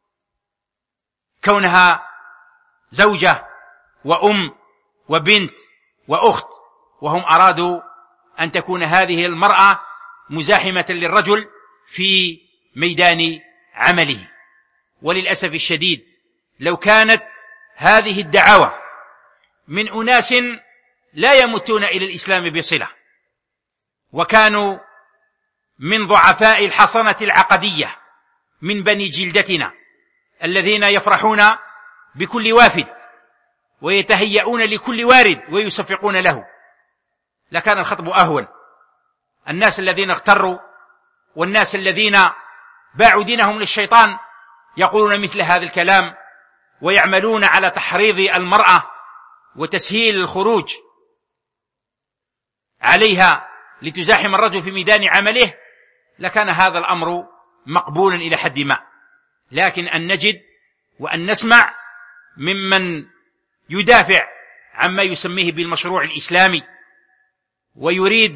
كونها زوجة وأم وبنت وأخت، وهم أرادوا أن تكون هذه المرأة مزاحمة للرجل في ميدان عمله. وللأسف الشديد لو كانت هذه الدعاوى من أناس لا يمتون إلى الإسلام بصلة وكانوا من ضعفاء الحصنة العقدية من بني جلدتنا الذين يفرحون بكل وافد ويتهيئون لكل وارد ويصفقون له، لكان الخطب أهون. الناس الذين اغتروا والناس الذين باعوا دينهم للشيطان يقولون مثل هذا الكلام ويعملون على تحريض المرأة وتسهيل الخروج عليها لتزاحم الرجل في ميدان عمله، لكان هذا الأمر مقبولا إلى حد ما. لكن أن نجد وأن نسمع ممن يدافع عما يسميه بالمشروع الإسلامي ويريد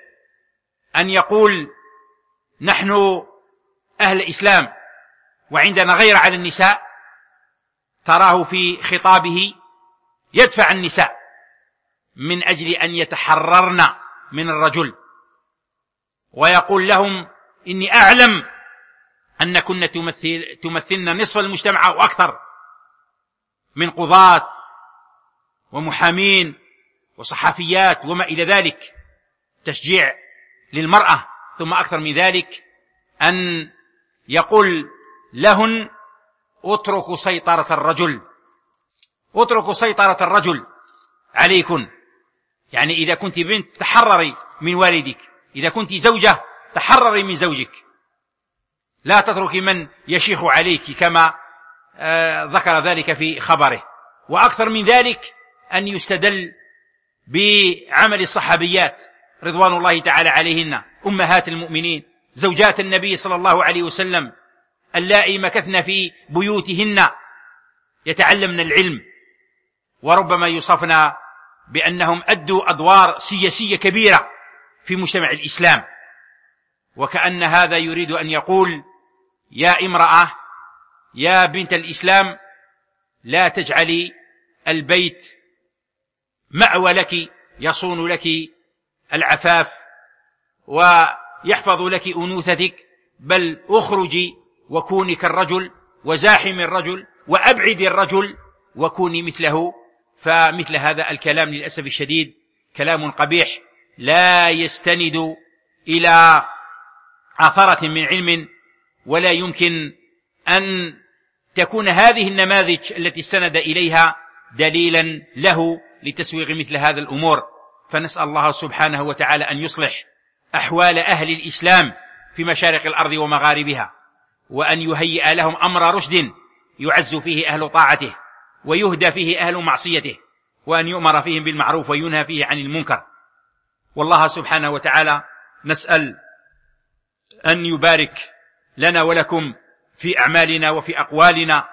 أن يقول نحن أهل إسلام وعندنا غير على النساء. تراه في خطابه يدفع النساء من أجل أن يتحررن من الرجل، ويقول لهم إني أعلم أنكن تمثل تمثلن نصف المجتمع أو أكثر من قضاة ومحامين وصحفيات وما إلى ذلك، تشجيع للمرأة. ثم أكثر من ذلك أن يقول لهن اتركوا سيطرة الرجل، اتركوا سيطرة الرجل عليكن. يعني إذا كنت بنت تحرري من والدك، إذا كنت زوجة تحرري من زوجك، لا تتركي من يشيخ عليك كما آه ذكر ذلك في خبره. وأكثر من ذلك أن يستدل بعمل الصحابيات رضوان الله تعالى عليهن أمهات المؤمنين زوجات النبي صلى الله عليه وسلم اللائي مكثن في بيوتهن يتعلمن العلم، وربما يوصفن بأنهم أدوا أدوار سياسية كبيرة في مجتمع الإسلام. وكأن هذا يريد أن يقول يا امرأة يا بنت الإسلام لا تجعلي البيت مأوى لك يصون لك العفاف ويحفظ لك أنوثتك، بل اخرجي وكوني كالرجل وزاحم الرجل وأبعد الرجل وكوني مثله. فمثل هذا الكلام للأسف الشديد كلام قبيح لا يستند إلى عثرة من علم، ولا يمكن أن تكون هذه النماذج التي استند إليها دليلا له لتسويغ مثل هذا الأمور. فنسأل الله سبحانه وتعالى أن يصلح أحوال أهل الإسلام في مشارق الأرض ومغاربها، وأن يهيئ لهم أمر رشد يعز فيه أهل طاعته ويهدى فيه أهل معصيته، وأن يؤمر فيهم بالمعروف وينهى فيه عن المنكر. والله سبحانه وتعالى نسأل أن يبارك لنا ولكم في أعمالنا وفي أقوالنا،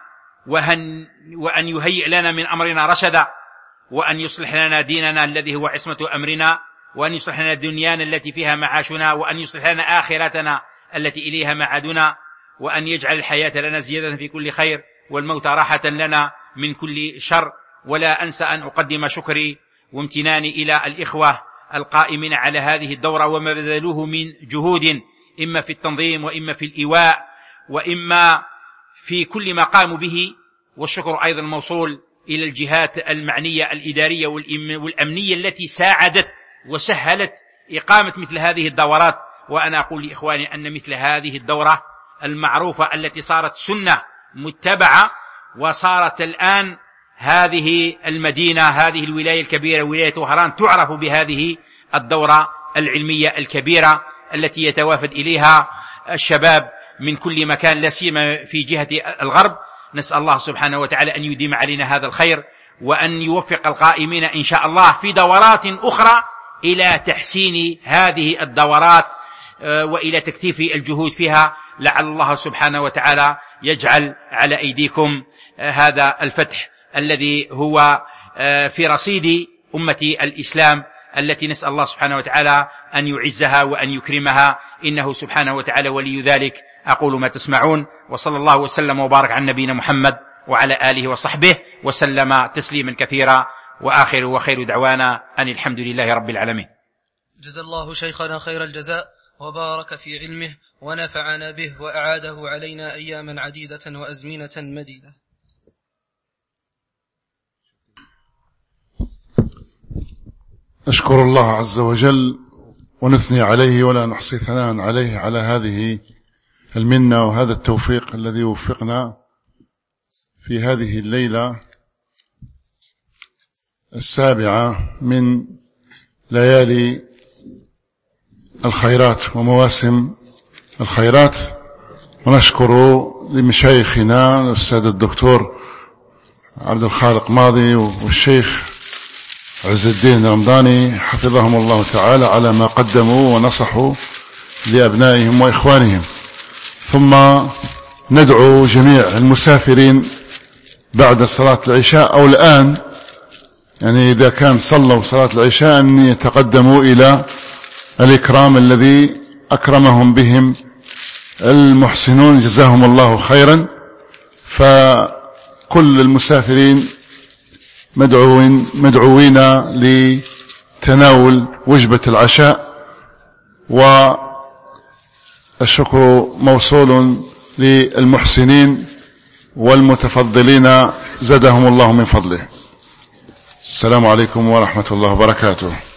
وأن يهيئ لنا من أمرنا رشدا، وأن يصلح لنا ديننا الذي هو عصمة أمرنا، وأن يصلح لنا دنيانا التي فيها معاشنا، وأن يصلح لنا آخرتنا التي إليها معادنا، وأن يجعل الحياة لنا زيادة في كل خير والموت راحة لنا من كل شر. ولا أنسى أن أقدم شكري وامتناني إلى الإخوة القائمين على هذه الدورة وما بذلوه من جهود، إما في التنظيم وإما في الإيواء وإما في كل ما قاموا به. والشكر أيضا موصول إلى الجهات المعنية الإدارية والأمنية التي ساعدت وسهلت إقامة مثل هذه الدورات. وأنا أقول لإخواني أن مثل هذه الدورة المعروفة التي صارت سنة متبعة، وصارت الآن هذه المدينة هذه الولاية الكبيرة ولاية وهران تعرف بهذه الدورة العلمية الكبيرة التي يتوافد إليها الشباب من كل مكان، لا سيما في جهة الغرب. نسأل الله سبحانه وتعالى أن يديم علينا هذا الخير، وأن يوفق القائمين إن شاء الله في دورات أخرى إلى تحسين هذه الدورات وإلى تكثيف الجهود فيها. لعل الله سبحانه وتعالى يجعل على أيديكم هذا الفتح الذي هو في رصيد أمة الإسلام التي نسأل الله سبحانه وتعالى أن يعزها وأن يكرمها، إنه سبحانه وتعالى ولي ذلك. أقول ما تسمعون، وصلى الله وسلم وبارك على نبينا محمد وعلى آله وصحبه وسلم تسليما كثيرا، وآخر وخير دعوانا أن الحمد لله رب العالمين. جزا الله شيخنا خير الجزاء وبارك في علمه ونفعنا به وأعاده علينا أياما عديدة وأزمنة مديدة. أشكر الله عز وجل ونثني عليه ولا نحصي ثناء عليه على هذه المنة وهذا التوفيق الذي وفقنا في هذه الليلة السابعة من ليالي الخيرات ومواسم الخيرات. ونشكر لمشايخنا الأستاذ الدكتور عبد الخالق ماضي والشيخ عز الدين رمضاني حفظهم الله تعالى على ما قدموا ونصحوا لأبنائهم وإخوانهم. ثم ندعو جميع المسافرين بعد صلاة العشاء أو الآن، يعني إذا كان صلوا صلاة العشاء أن يتقدموا إلى الإكرام الذي أكرمهم بهم المحسنون جزاهم الله خيرا. فكل المسافرين مدعوين, مدعوين لتناول وجبة العشاء، والشكر موصول للمحسنين والمتفضلين زادهم الله من فضله. السلام عليكم ورحمة الله وبركاته.